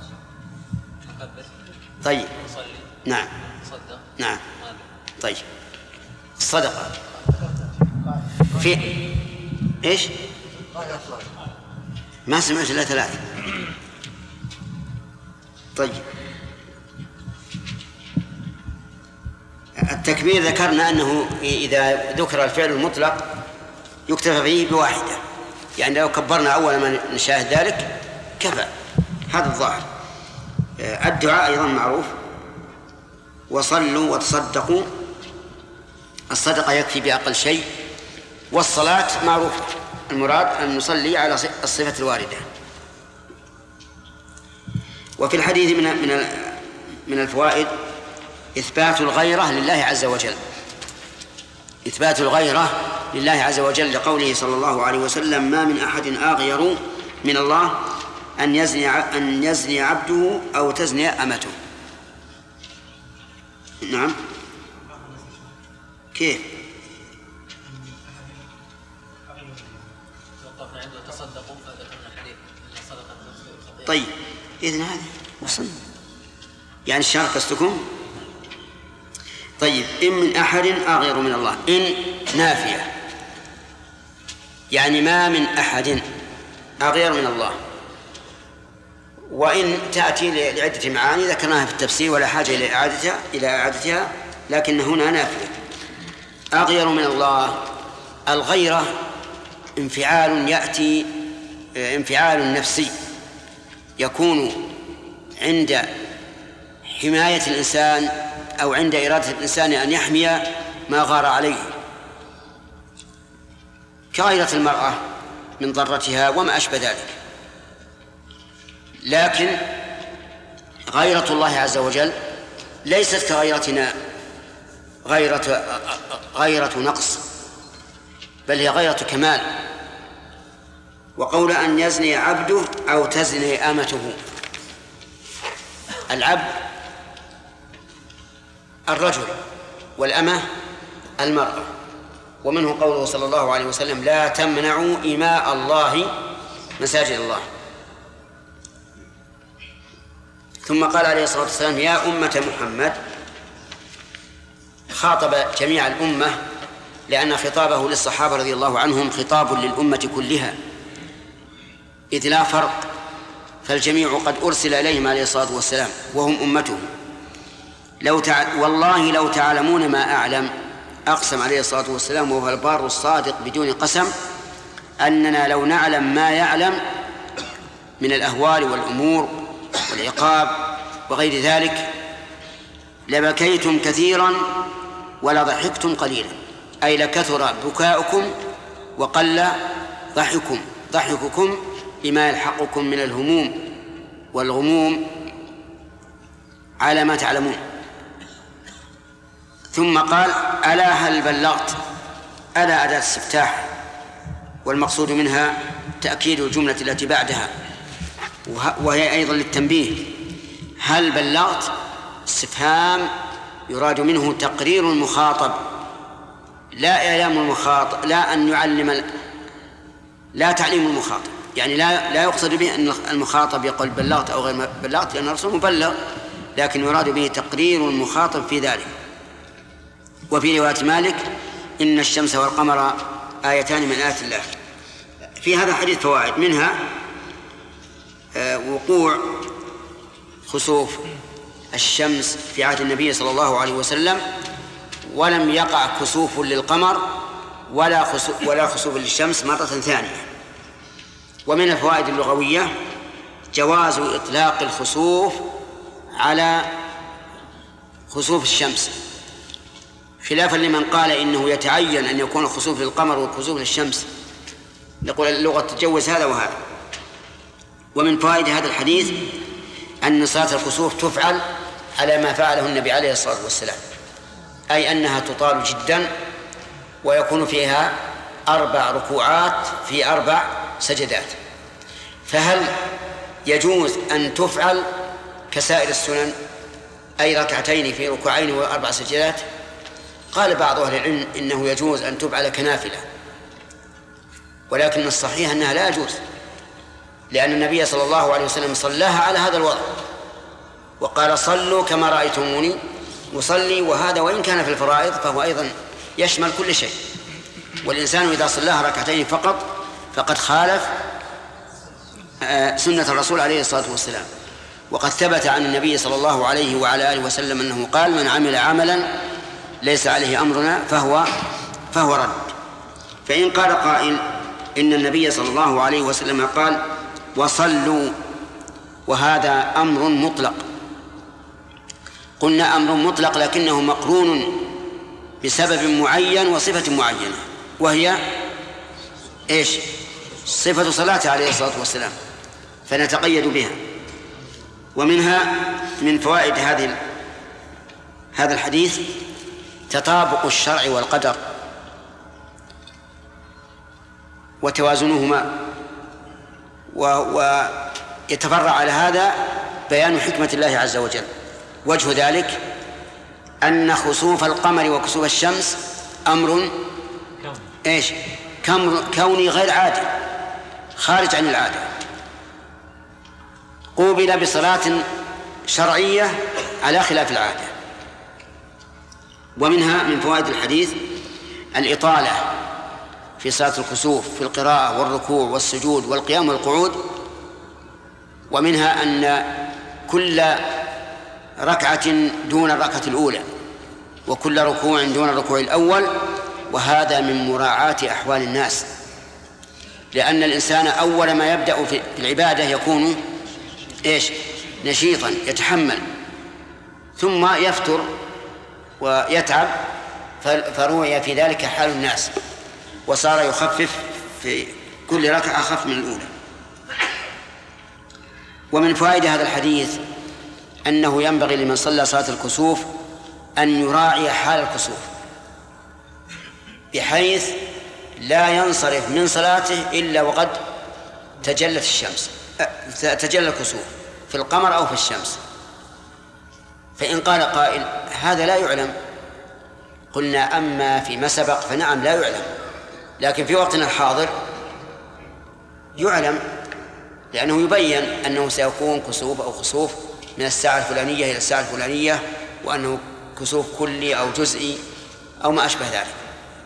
[SPEAKER 1] طيب.
[SPEAKER 5] نصلي.
[SPEAKER 1] نعم.
[SPEAKER 5] صدق.
[SPEAKER 1] نعم. طيب. الصدقة في إيش؟ ما سمعت إلا ثلاثة. طيب. التكبير ذكرنا أنه إذا ذكر الفعل المطلق يكتفى فيه بواحدة، يعني لو كبرنا أول ما نشاهد ذلك كفى، هذا الظاهر. الدعاء أيضا معروف: وصلوا وتصدقوا. الصدقة يكفي بأقل شيء، والصلاة معروفة، المراد أن نصلي على الصفة الواردة. وفي الحديث من من من الفوائد إثبات الغيرة لله عز وجل، إثبات الغيرة لله عز وجل لقوله صلى الله عليه وسلم: ما من أحد أغير من الله أن يزني أن يزني عبده أو تزني أمته. نعم. كيف؟
[SPEAKER 5] وقفنا عنده تصدقوا فذكرنا حديث أن الصدقة تطفئ الخطيئة.
[SPEAKER 1] طيب، إذن هذا وصلنا، يعني الشرع قصدكم. طيب، إن من أحد أغير من الله، إن نافية، يعني ما من أحد أغير من الله. وإن تأتي لعدة معاني ذكرناها في التفسير ولا حاجة إلى إعادتها إلى إعادتها لكن هنا نافية. أغير من الله، الغيرة انفعال يأتي انفعال نفسي يكون عند حماية الإنسان أو عند إرادة الإنسان أن يحمي ما غار عليه، كغيرة المرأة من ضرتها وما أشبه ذلك. لكن غيرة الله عز وجل ليست كغيرتنا غيرة غيرة نقص، بل هي غيرة كمال. وقول أن يزني عبده أو تزني أمته، العبد الرجل والأمة المرأة. ومنه قوله صلى الله عليه وسلم: لا تمنعوا إماء الله مساجد الله. ثم قال عليه الصلاة والسلام: يا أمة محمد، خاطب جميع الأمة، لأن خطابه للصحابة رضي الله عنهم خطاب للأمة كلها، إذ لا فرق، فالجميع قد أرسل إليهم عليه الصلاة والسلام وهم أمته. لو تع... والله لو تعلمون ما أعلم، أقسم عليه الصلاة والسلام وهو البار الصادق بدون قسم، أننا لو نعلم ما يعلم من الأهوال والأمور والعقاب وغير ذلك لبكيتم كثيرا ولا ضحكتم قليلا، أي لكثر بكاؤكم وقل ضحككم ضحككم بما يلحقكم من الهموم والغموم على ما تعلمون. ثم قال: ألا هل بلغت؟ ألا أداة استفتاح، والمقصود منها تأكيد الجملة التي بعدها، وهي أيضا للتنبيه. هل بلغت؟ استفهام يراد منه تقرير المخاطب، لا إعلام المخاطب، لا أن يعلم، لا تعليم المخاطب، يعني لا لا يقصد به أن المخاطب يقول بلغت أو غير بلغت، لأن الرسول مبلغ، لكن يراد به تقرير المخاطب في ذلك. وفي رواية مالك: إن الشمس والقمر آيتان من آيات الله. في هذا الحديث فوائد، منها وقوع خسوف الشمس في عهد النبي صلى الله عليه وسلم، ولم يقع كسوف للقمر ولا خسوف ولا خسوف للشمس مرة ثانية. ومن الفوائد اللغوية جواز إطلاق الخسوف على خسوف الشمس، خلافا لمن قال إنه يتعين أن يكون الخسوف للقمر والخسوف للشمس، نقول اللغة تجوز هذا وهذا. ومن فوائد هذا الحديث أن صلاة الخسوف تفعل على ما فعله النبي عليه الصلاة والسلام، أي أنها تطال جدا ويكون فيها أربع ركوعات في أربع سجدات. فهل يجوز أن تفعل كسائر السنن، أي ركعتين في ركوعين وأربع سجدات؟ قال بعض أهل العلم إنه يجوز أن تفعل كنافلة، ولكن الصحيح أنها لا يجوز، لأن النبي صلى الله عليه وسلم صلاها على هذا الوضع وقال: صلوا كما رأيتموني أصلي. وهذا وإن كان في الفرائض فهو أيضا يشمل كل شيء، والإنسان إذا صلاها ركعتين فقط فقد خالف سنة الرسول عليه الصلاة والسلام. وقد ثبت عن النبي صلى الله عليه وعلى آله وسلم أنه قال: من عمل عملا ليس عليه أمرنا فهو فهو رد. فإن قال قائل إن النبي صلى الله عليه وسلم قال: وصلوا، وهذا أمر مطلق، قلنا أمر مطلق لكنه مقرون بسبب معين وصفة معينة، وهي إيش؟ صفة صلاته عليه الصلاة والسلام، فنتقيد بها. ومنها من فوائد هذه هذا الحديث تطابق الشرع والقدر وتوازنهما، ويتفرع على هذا بيان حكمة الله عز وجل. وجه ذلك أن خسوف القمر وكسوف الشمس أمر إيش؟ كوني غير عادي، خارج عن العادة، قوبل بصلاة شرعية على خلاف العادة. ومنها من فوائد الحديث الإطالة في صلاة الكسوف في القراءة والركوع والسجود والقيام والقعود. ومنها أن كل ركعة دون الركعة الأولى وكل ركوع دون الركوع الأول، وهذا من مراعاة أحوال الناس، لأن الإنسان أول ما يبدأ في العبادة يكون إيش؟ نشيطا يتحمل، ثم يفتر ويتعب، فروي في ذلك حال الناس، وصار يخفف في كل ركعة أخف من الأولى. ومن فوائد هذا الحديث أنه ينبغي لمن صلى صلاة الكسوف أن يراعي حال الكسوف، بحيث لا ينصرف من صلاته إلا وقد تجلت الشمس تجلى الكسوف في القمر أو في الشمس. فإن قال قائل هذا لا يعلم، قلنا أما فيما سبق فنعم لا يعلم، لكن في وقتنا الحاضر يعلم، لأنه يبين أنه سيكون كسوف أو خسوف من الساعة الفلانية إلى الساعة الفلانية، وأنه كسوف كلي أو جزئي أو ما أشبه ذلك.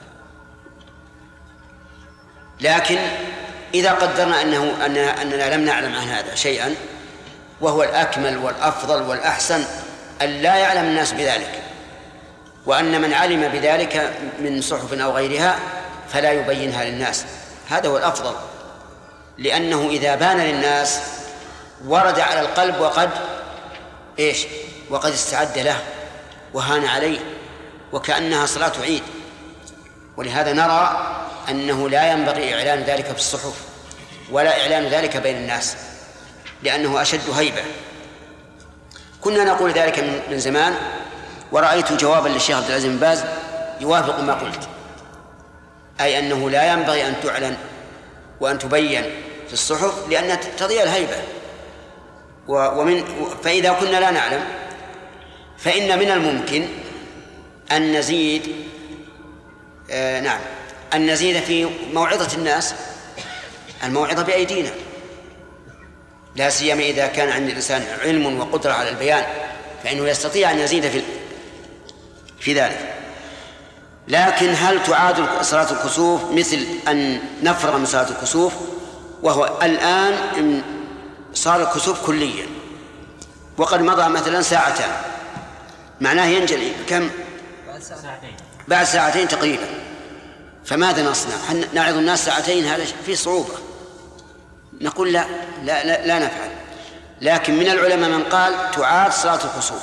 [SPEAKER 1] لكن إذا قدرنا أنه أننا لم نعلم عن هذا شيئا، وهو الأكمل والأفضل والأحسن أن لا يعلم الناس بذلك، وأن من علم بذلك من صحف أو غيرها فلا يبينها للناس، هذا هو الأفضل، لأنه إذا بان للناس ورد على القلب وقد إيش وقد استعد له وهان عليه، وكأنها صلاة عيد. ولهذا نرى أنه لا ينبغي إعلان ذلك في الصحف ولا إعلان ذلك بين الناس، لأنه أشد هيبة. كنا نقول ذلك من زمان، ورأيت جوابا للشيخ عبد العزيز بن باز يوافق ما قلت، أي أنه لا ينبغي أن تعلن وأن تبين في الصحف لأن تضيع الهيبة. ومن فإذا كنا لا نعلم فإن من الممكن أن نزيد آه نعم أن نزيد في موعظة الناس، الموعظة بأيدينا، لا سيما إذا كان عند الإنسان علم وقدرة على البيان، فإنه يستطيع أن يزيد في في ذلك. لكن هل تعاد صلاة الكسوف مثل أن نفرغ من صلاة الكسوف؟ وهو الآن صار الكسوف كليا وقد مضى مثلا ساعتان، معناه ينجلي كم؟
[SPEAKER 7] بعد ساعتين
[SPEAKER 1] بعد ساعتين تقريبا. فماذا نصنع؟ نعظ الناس ساعتين؟ هذا في صعوبة. نقول لا لا لا, لا نفعل. لكن من العلماء من قال تعاد صلاة الكسوف،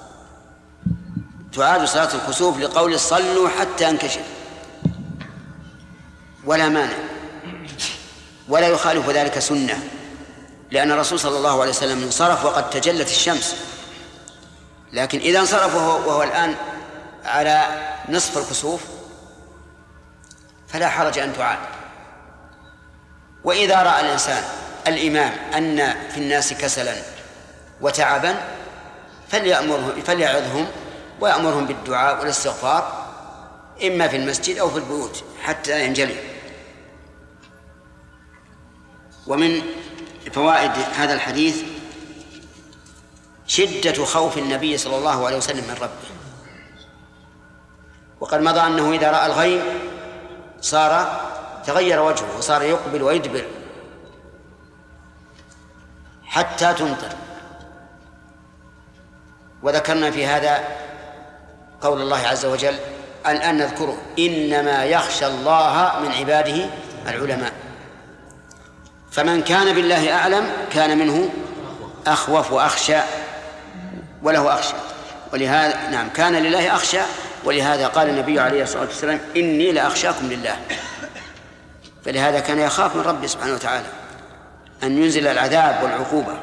[SPEAKER 1] تعاد صلاة الكسوف لقول صلوا حتى انكشف، ولا مانع، ولا يخالف ذلك سنة، لأن الرسول صلى الله عليه وسلم انصرف وقد تجلت الشمس. لكن إذا انصرف وهو, وهو الآن على نصف الكسوف فلا حرج أن تعاد. وإذا رأى الإنسان الإمام أن في الناس كسلا وتعبا فليأمره فليعظهم ويأمرهم بالدعاء والاستغفار، إما في المسجد أو في البيوت حتى ينجلي. ومن فوائد هذا الحديث شدة خوف النبي صلى الله عليه وسلم من ربه، وقد مضى أنه إذا رأى الغيم صار تغير وجهه وصار يقبل ويدبر حتى تمطر. وذكرنا في هذا قول الله عز وجل الآن نذكره: إنما يخشى الله من عباده العلماء. فمن كان بالله أعلم كان منه أخوف وأخشى وله أخشى، ولهذا نعم كان لله أخشى، ولهذا قال النبي عليه الصلاة والسلام إني لأخشاكم لله. فلهذا كان يخاف من ربه سبحانه وتعالى أن ينزل العذاب والعقوبة.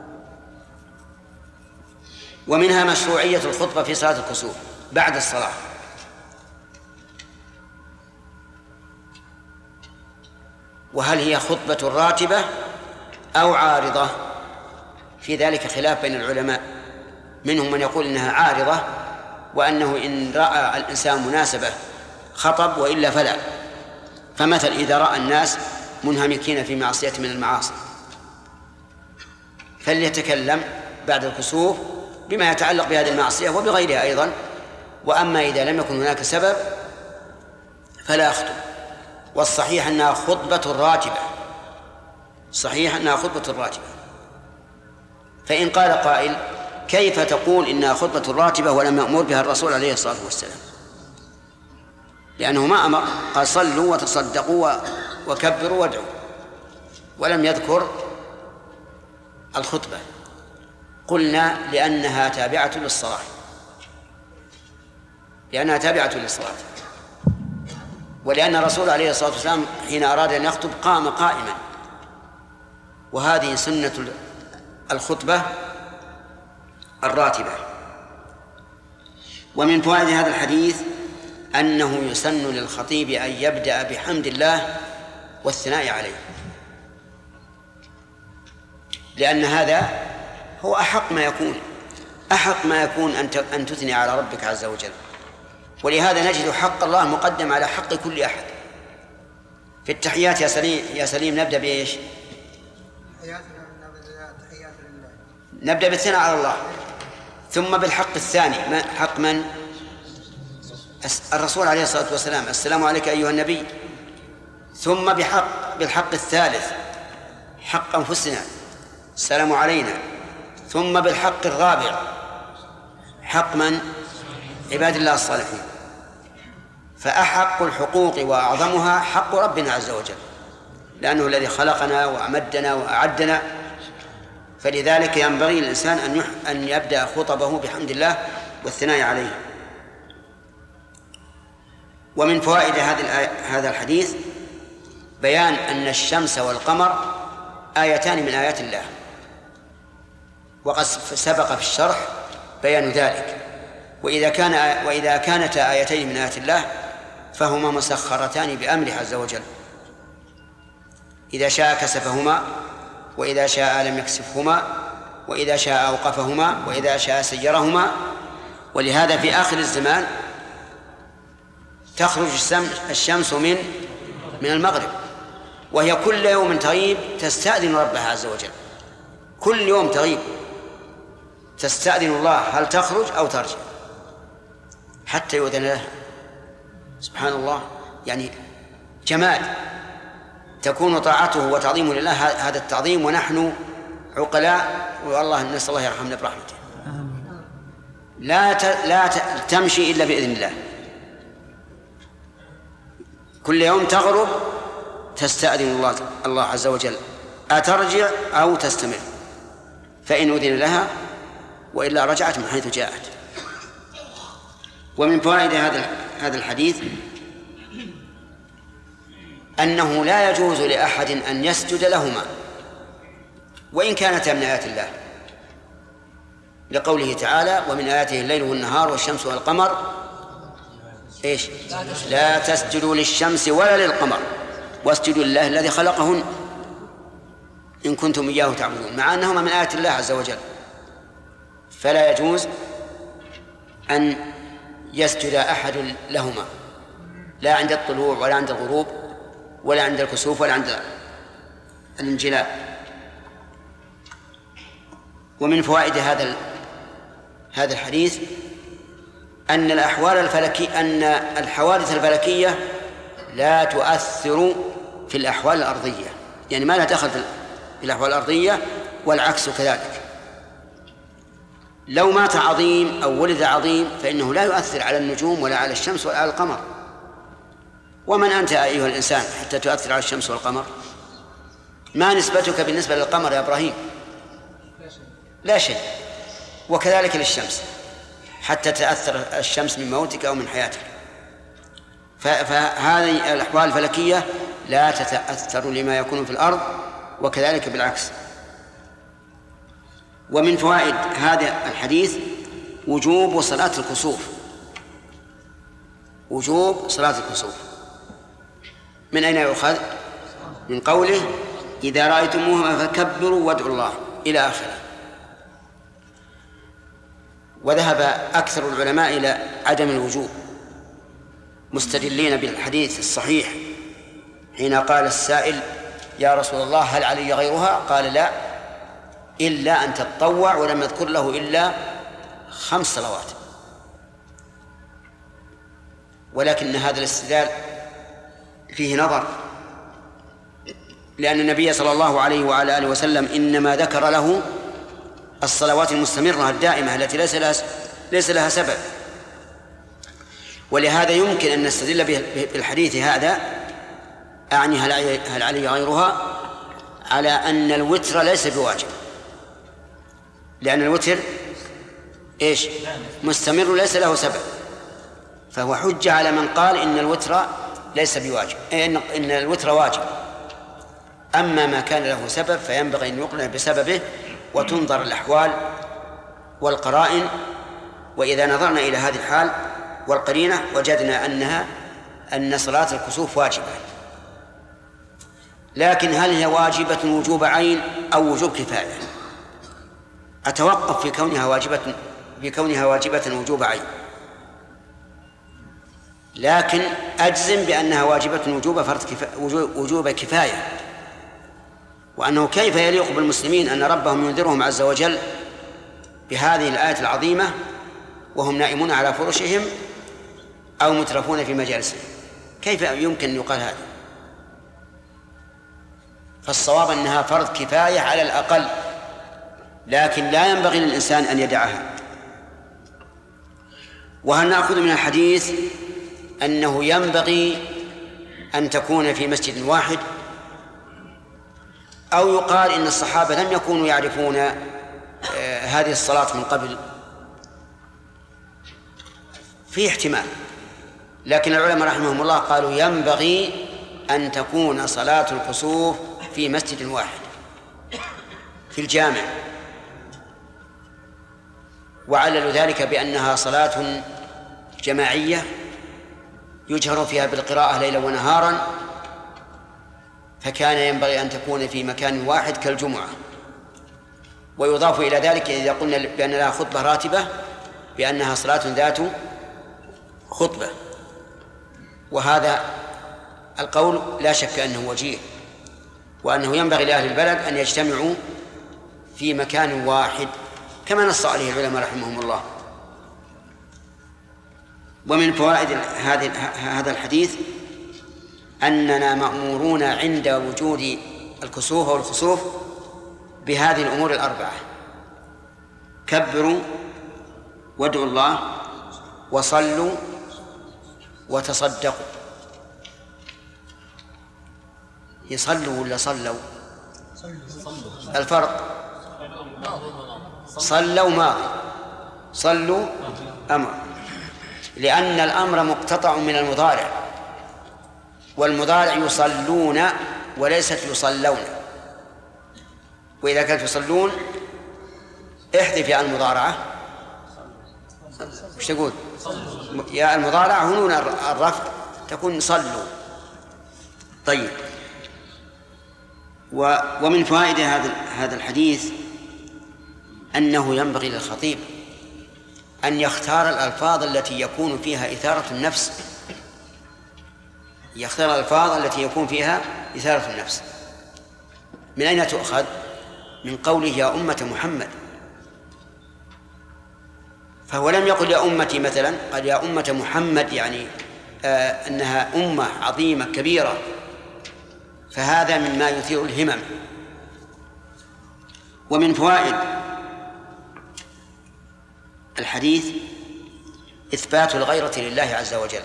[SPEAKER 1] ومنها مشروعية الخطبة في صلاة الكسوف بعد الصلاة، وهل هي خطبة راتبة أو عارضة؟ في ذلك خلاف بين العلماء، منهم من يقول إنها عارضة، وأنه إن رأى الإنسان مناسبة خطب وإلا فلا. فمثل إذا رأى الناس منهمكين في معصية من المعاصي فليتكلم بعد الكسوف بما يتعلق بهذه المعصية وبغيرها أيضا. وأما إذا لم يكن هناك سبب فلا يخطب. والصحيح أنها خطبة راتبة، صحيح أنها خطبة راتبة. فإن قال قائل كيف تقول إنها خطبة راتبة ولم يأمر بها الرسول عليه الصلاة والسلام؟ لأنه ما أمر، قال صلوا وتصدقوا وكبروا وادعوا، ولم يذكر الخطبة. قلنا لأنها تابعة للصلاة، لأنها تابعة للصلاة. ولأن الرسول عليه الصلاة والسلام حين أراد أن يخطب قام قائما، وهذه سنة الخطبة الراتبة. ومن فوائد هذا الحديث أنه يسن للخطيب أن يبدأ بحمد الله والثناء عليه، لأن هذا هو أحق ما يكون أحق ما يكون أن تثني على ربك عز وجل. ولهذا نجد حق الله مقدم على حق كل أحد. في التحيات يا سليم يا سليم نبدأ بإيش؟ نبدأ بالثناء على الله، ثم بالحق الثاني حق من؟ الرسول عليه الصلاة والسلام، السلام عليك أيها النبي. ثم بحق بالحق الثالث حق أنفسنا، السلام علينا. ثم بالحق الرابع حق من؟ عباد الله الصالحين. فأحق الحقوق وأعظمها حق ربنا عز وجل، لأنه الذي خلقنا وأمدنا وأعدنا، فلذلك ينبغي للإنسان أن أن يبدأ خطبه بحمد الله والثناء عليه. ومن فوائد هذا الحديث بيان أن الشمس والقمر آيتان من آيات الله، وقد سبق في الشرح بيان ذلك. وإذا كان وإذا كانتا آيتين من آيات الله فهما مسخرتان بأمره عز وجل، إذا شاء كسفهما، وإذا شاء لم يكسفهما، وإذا شاء أوقفهما، وإذا شاء سيرهما. ولهذا في آخر الزمان تخرج الشمس من من المغرب، وهي كل يوم تغيب تستأذن ربها عز وجل، كل يوم تغيب تستأذن الله هل تخرج أو ترجع حتى يؤذن لها. سبحان الله، يعني جمال تكون طاعته وتعظيمه لله هذا التعظيم، ونحن عقلاء، والله نسأل الله يرحمنا برحمته. لا لا تمشي إلا بإذن الله، كل يوم تغرب تستأذن الله الله عز وجل أترجع أو تستمر، فإن أذن لها وإلا رجعت من حيث جاءت. ومن فوائد هذا هذا الحديث أنه لا يجوز لأحد أن يسجد لهما وإن كانتا من آيات الله، لقوله تعالى: ومن آياته الليل والنهار والشمس والقمر إيش؟ لا تسجدوا للشمس ولا للقمر واسجدوا لله الذي خلقهن إن كنتم إياه تعبدون، مع أنهما من آيات الله عز وجل. فلا يجوز أن يسجد أحد لهما، لا عند الطلوع ولا عند الغروب ولا عند الكسوف ولا عند الانجلاء. ومن فوائد هذا هذا الحديث أن الأحوال الفلكية أن الحوادث الفلكية لا تؤثر في الأحوال الأرضية، يعني ما لا دخل في الأحوال الأرضية، والعكس كذلك. لو مات عظيم أو ولد عظيم فإنه لا يؤثر على النجوم ولا على الشمس ولا على القمر. ومن أنت أيها الإنسان حتى تؤثر على الشمس والقمر؟ ما نسبتك بالنسبة للقمر يا إبراهيم؟ لا شيء. وكذلك للشمس حتى تأثر الشمس من موتك أو من حياتك. فهذه الأحوال الفلكية لا تتأثر لما يكون في الأرض، وكذلك بالعكس. ومن فوائد هذا الحديث وجوب صلاة الكسوف، وجوب صلاة الكسوف. من أين يؤخذ؟ من قوله: إذا رأيتموها فكبروا وادعوا الله، إلى آخره. وذهب أكثر العلماء إلى عدم الوجوب، مستدلين بالحديث الصحيح حين قال السائل: يا رسول الله هل علي غيرها؟ قال: لا، إلا أن تتطوع، ولم يذكر له إلا خمس صلوات. ولكن هذا الاستدلال فيه نظر، لأن النبي صلى الله عليه وعلى آله وسلم إنما ذكر له الصلوات المستمرة الدائمة التي ليس لها ليس لها سبب. ولهذا يمكن أن نستدل بالحديث هذا، أعني هل علي غيرها، على أن الوتر ليس بواجب، لأن الوتر إيش؟ مستمر ليس له سبب، فهو حجة على من قال إن الوتر ليس بواجب، إن, إن الوتر واجب. أما ما كان له سبب فينبغي أن يقرن بسببه وتنظر الأحوال والقرائن، وإذا نظرنا إلى هذه الحال والقرينة وجدنا أنها أن صلاة الكسوف واجبة. لكن هل هي واجبة وجوب عين أو وجوب كفاية؟ أتوقف في كونها واجبة في كونها واجبة وجوب عين، لكن أجزم بأنها واجبة وجوب فرض كفاية وجوب كفاية، وأنه كيف يليق بالمسلمين أن ربهم ينذرهم عز وجل بهذه الآية العظيمة وهم نائمون على فرشهم أو مترفون في مجالسهم؟ كيف يمكن أن يقال هذا؟ فالصواب أنها فرض كفاية على الأقل، لكن لا ينبغي للإنسان أن يدعها. وهل نأخذ من الحديث أنه ينبغي أن تكون في مسجد واحد، أو يقال إن الصحابة لم يكونوا يعرفون هذه الصلاة من قبل؟ في احتمال، لكن العلماء رحمهم الله قالوا ينبغي أن تكون صلاة الكسوف في مسجد واحد في الجامع، وعللوا ذلك بأنها صلاة جماعية يجهر فيها بالقراءة ليلا ونهارا، فكان ينبغي أن تكون في مكان واحد كالجمعة. ويضاف إلى ذلك إذا قلنا بأن لها خطبة راتبة بأنها صلاة ذات خطبة، وهذا القول لا شك أنه وجيه، وأنه ينبغي لأهل البلد أن يجتمعوا في مكان واحد كما نص عليه العلماء رحمهم الله. ومن فوائد هذا الحديث أننا مأمورون عند وجود الكسوف أو الخسوف بهذه الأمور الأربعة: كبروا وادعوا الله وصلوا وتصدقوا. يصلوا ولا صلوا؟ الفرق صلوا ماضي، صلوا أمر، لأن الأمر مقتطع من المضارع، والمضارع يصلون وليست يصلون. وإذا كانت يصلون احذف يا المضارعة، وش تقول؟ يا المضارعة هنون الرفع تكون صلوا. طيب، ومن فوائد هذا هذا الحديث أنه ينبغي للخطيب أن يختار الألفاظ التي يكون فيها إثارة النفس، يختار الألفاظ التي يكون فيها إثارة النفس. من أين تؤخذ؟ من قوله يا أمة محمد، فهو لم يقل يا أمتي مثلا، قال يا أمة محمد، يعني آه أنها أمة عظيمة كبيرة، فهذا مما يثير الهمم. ومن فوائد الحديث إثبات الغيرة لله عز وجل،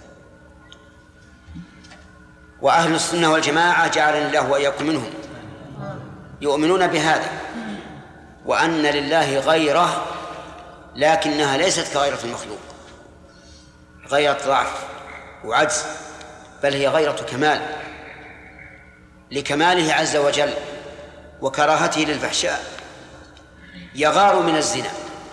[SPEAKER 1] وأهل السنة والجماعة جعلنا الله وإياكم منهم يؤمنون بهذا، وأن لله غيرة لكنها ليست كغيرة المخلوق، غيرة ضعف وعجز، بل هي غيرة كمال، لكماله عز وجل وكراهته للفحشاء. يغار من الزنا،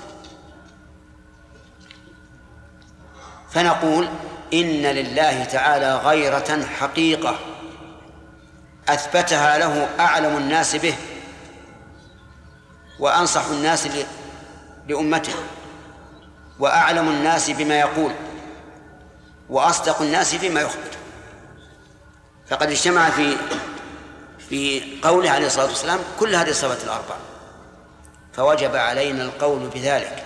[SPEAKER 1] فنقول إن لله تعالى غيرة حقيقة أثبتها له أعلم الناس به وأنصح الناس لأمته وأعلم الناس بما يقول وأصدق الناس فيما يخبر. فقد اجتمع في في قوله عليه الصلاة والسلام كل هذه الصفات الأربع، فوجب علينا القول بذلك.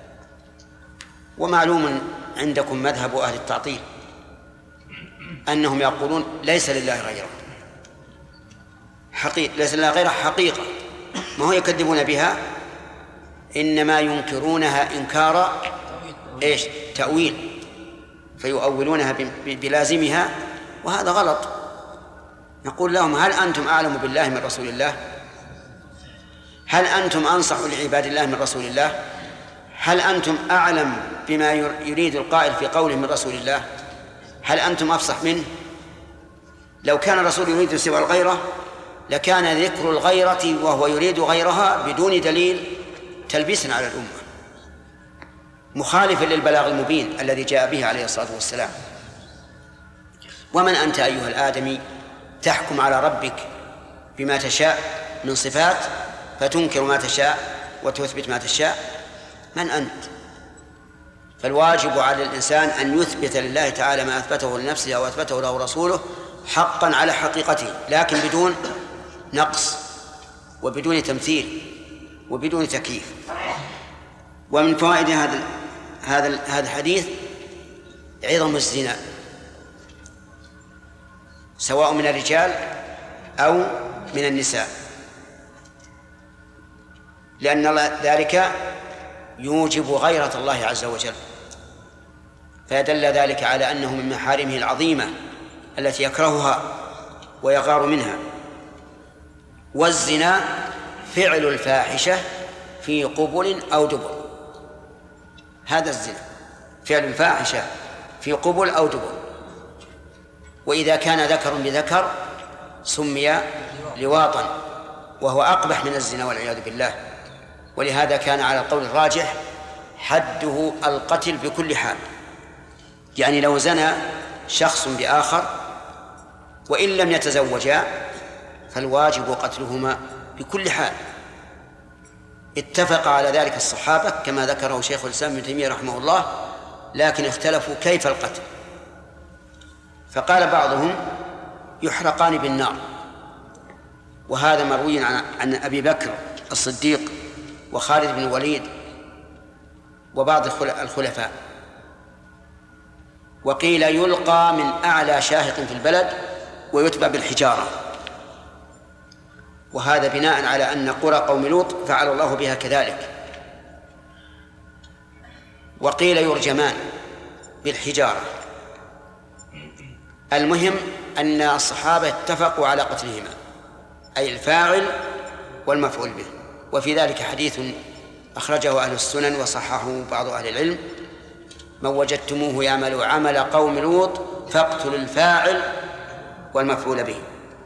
[SPEAKER 1] ومعلوم عندكم مذهب أهل التعطيل أنهم يقولون ليس لله غيره حقيقة، ليس لله غيره حقيقة، ما هو يكذبون بها، إنما ينكرونها إنكار إيش؟ تأويل، فيؤولونها بلازمها، وهذا غلط. نقول لهم هل أنتم أعلم بالله من رسول الله؟ هل أنتم أنصح لعباد الله من رسول الله؟ هل أنتم أعلم بما يريد القائل في قوله من رسول الله؟ هل أنتم أفصح منه؟ لو كان الرسول يريد سوى الغيرة لكان ذكر الغيرة وهو يريد غيرها بدون دليل تلبيسا على الأمة مخالفا للبلاغ المبين الذي جاء به عليه الصلاة والسلام. ومن أنت أيها الآدمي تحكم على ربك بما تشاء من صفات فتنكر ما تشاء وتثبت ما تشاء؟ من أنت؟ فالواجب على الإنسان أن يثبت لله تعالى ما أثبته لنفسه أو أثبته له رسوله حقا على حقيقته، لكن بدون نقص وبدون تمثيل وبدون تكييف. ومن فوائد هذا هذا هذا الحديث عظم الزنا سواء من الرجال أو من النساء، لأن ذلك يوجب غيرة الله عز وجل، فيدل ذلك على أنه من محارمه العظيمة التي يكرهها ويغار منها. والزنا فعل الفاحشة في قبل أو دبر، هذا الزنا فعل الفاحشة في قبل أو دبر، وإذا كان ذكر بذكر سمي لواطا وهو أقبح من الزنا والعياذ بالله. ولهذا كان على القول الراجح حده القتل بكل حال، يعني لو زنى شخص بآخر وإن لم يتزوجا فالواجب قتلهما بكل حال. اتفق على ذلك الصحابة كما ذكره شيخ الإسلام ابن تيمية رحمه الله، لكن اختلفوا كيف القتل، فقال بعضهم يحرقان بالنار، وهذا مروي عن أبي بكر الصديق وخالد بن الوليد وبعض الخلفاء. وقيل يلقى من أعلى شاهق في البلد ويتبع بالحجارة، وهذا بناء على أن قرى قوم لوط فعل الله بها كذلك. وقيل يرجمان بالحجارة. المهم أن الصحابة اتفقوا على قتلهما، أي الفاعل والمفعول به. وفي ذلك حديث أخرجه أهل السنن وصححه بعض أهل العلم: من وجدتموه يعمل عمل قوم لوط فاقتلوا الفاعل والمفعول به.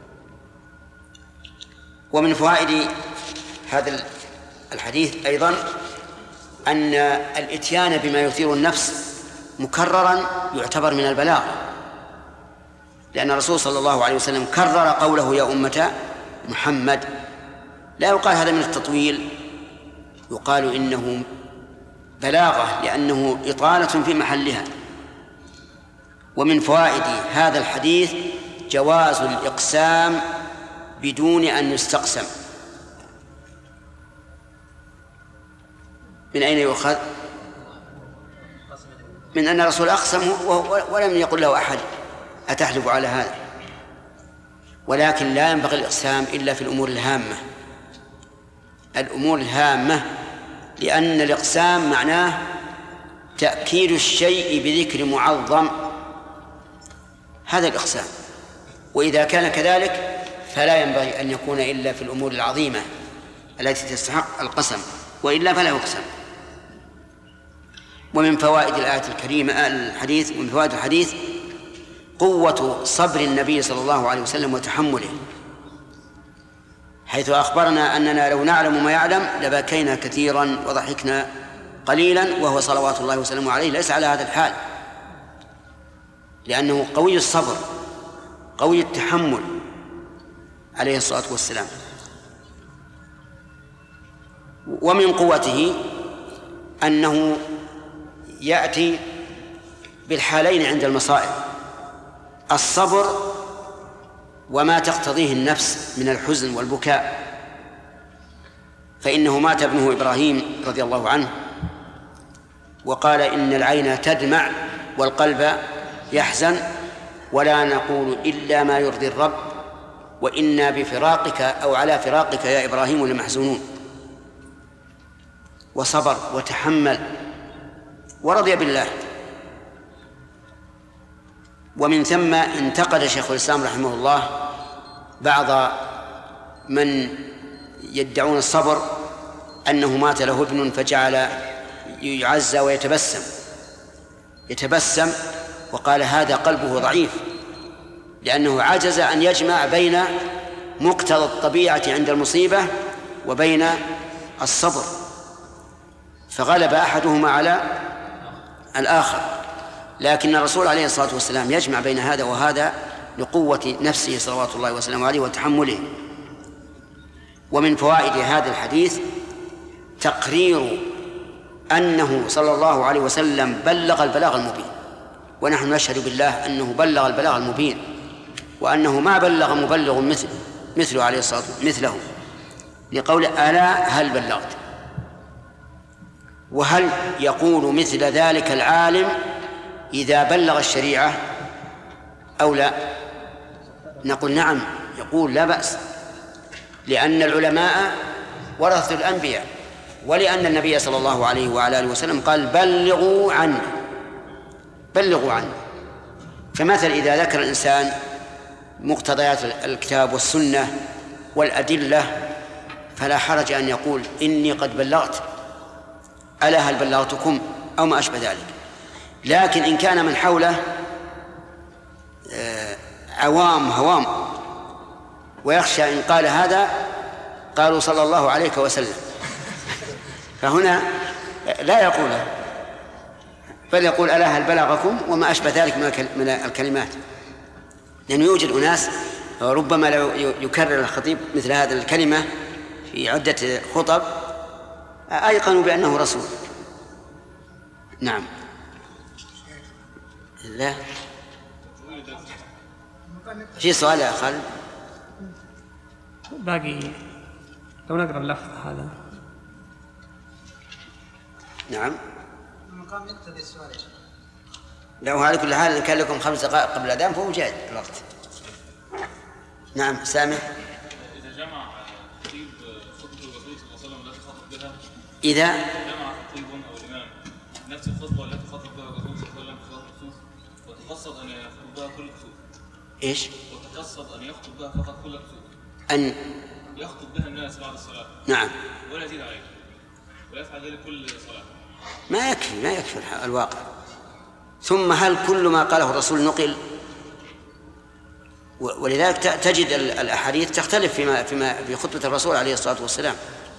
[SPEAKER 1] ومن فوائد هذا الحديث أيضا أن الإتيان بما يثير النفس مكررا يعتبر من البلاغ، لأن الرسول صلى الله عليه وسلم كرر قوله يا أمة محمد. لا يقال هذا من التطويل، يقال إنه بلاغة لأنه إطالة في محلها. ومن فوائد هذا الحديث جواز الإقسام بدون أن يستقسم. من أين يؤخذ؟ من أن الرسول أقسم ولم يقل له أحد أتحلف على هذا. ولكن لا ينبغي الإقسام إلا في الأمور الهامة، الأمور الهامة، لأن الإقسام معناه تأكيد الشيء بذكر معظم، هذا الإقسام. وإذا كان كذلك فلا ينبغي أن يكون إلا في الأمور العظيمة التي تستحق القسم، وإلا فلا يقسم. ومن فوائد الآية الكريمة الحديث ومن فوائد الحديث قوة صبر النبي صلى الله عليه وسلم وتحمله، حيث أخبرنا أننا لو نعلم ما يعلم لبكينا كثيرا وضحكنا قليلا، وهو صلوات الله وسلامه عليه ليس على هذا الحال، لأنه قوي الصبر قوي التحمل عليه الصلاة والسلام. ومن قوته أنه يأتي بالحالين عند المصائب: الصبر وما تقتضيه النفس من الحزن والبكاء. فإنه مات ابنه إبراهيم رضي الله عنه وقال إن العين تدمع والقلب يحزن ولا نقول إلا ما يرضي الرب وإنا بفراقك أو على فراقك يا إبراهيم لمحزونون. وصبر وتحمل ورضي بالله. ومن ثم انتقد شيخ الإسلام رحمه الله بعض من يدعون الصبر أنه مات له ابن فجعل يعزى ويتبسم يتبسم وقال هذا قلبه ضعيف لأنه عجز أن يجمع بين مقتضى الطبيعة عند المصيبة وبين الصبر، فغلب أحدهما على الآخر. لكن الرسول عليه الصلاة والسلام يجمع بين هذا وهذا لقوة نفسه صلوات الله وسلامه عليه وتحمله. ومن فوائد هذا الحديث تقرير أنه صلى الله عليه وسلم بلغ البلاغ المبين، ونحن نشهد بالله أنه بلغ البلاغ المبين، وأنه ما بلغ مبلغ مثل مثله عليه الصلاة والسلام مثله، لقول ألا هل بلغت. وهل يقول مثل ذلك العالم إذا بلغ الشريعة أو لا؟ نقول نعم، يقول لا بأس، لأن العلماء ورثوا الأنبياء، ولأن النبي صلى الله عليه وعلى آله وسلم قال بلغوا عني بلغوا عني. فمثل إذا ذكر الإنسان مقتضيات الكتاب والسنة والأدلة فلا حرج أن يقول إني قد بلغت، ألا هل بلغتكم أو ما أشبه ذلك. لكن إن كان من حوله عوام هوام ويخشى إن قال هذا قالوا صلى الله عليه وسلم، فهنا لا يقوله، بل يقول ألا هل بلغكم وما أشبه ذلك من الكلمات. لأنه يوجد أناس ربما لو يكرر الخطيب مثل هذه الكلمة في عدة خطب أيقنوا بأنه رسول. نعم. لا في سؤال يا خالد؟
[SPEAKER 2] باقي لو نقرأ اللفظ هذا.
[SPEAKER 1] نعم.
[SPEAKER 7] المقام يقتضي السؤال.
[SPEAKER 1] لو على كل حال كان لكم خمس دقائق قبل الأذان فهو جاهز الوقت. نعم سامع.
[SPEAKER 9] إذا جمع خطيب خطبة الرسول صلى الله عليه وسلم التي خطب بها
[SPEAKER 1] إذا
[SPEAKER 9] جمع خطيب أو إمام نفس الخطبة التي خطب بها الرسول صلى الله عليه وسلم في صلاة الكسوف وتقصد أن يخطب بها كل كسوف.
[SPEAKER 1] إيش؟
[SPEAKER 9] وتقصد أن يخطب بها فقط كل كسوف.
[SPEAKER 1] أن
[SPEAKER 9] يخطب بها الناس بعد الصلاة.
[SPEAKER 1] نعم.
[SPEAKER 9] ولا يزيد عليه ويفعل ذلك كل صلاة.
[SPEAKER 1] ما يكفي ما يكفي الواقع. ثم هل كل ما قاله الرسول نقل؟ ولذلك تجد الأحاديث تختلف فيما فيما في خطبة الرسول عليه الصلاة والسلام.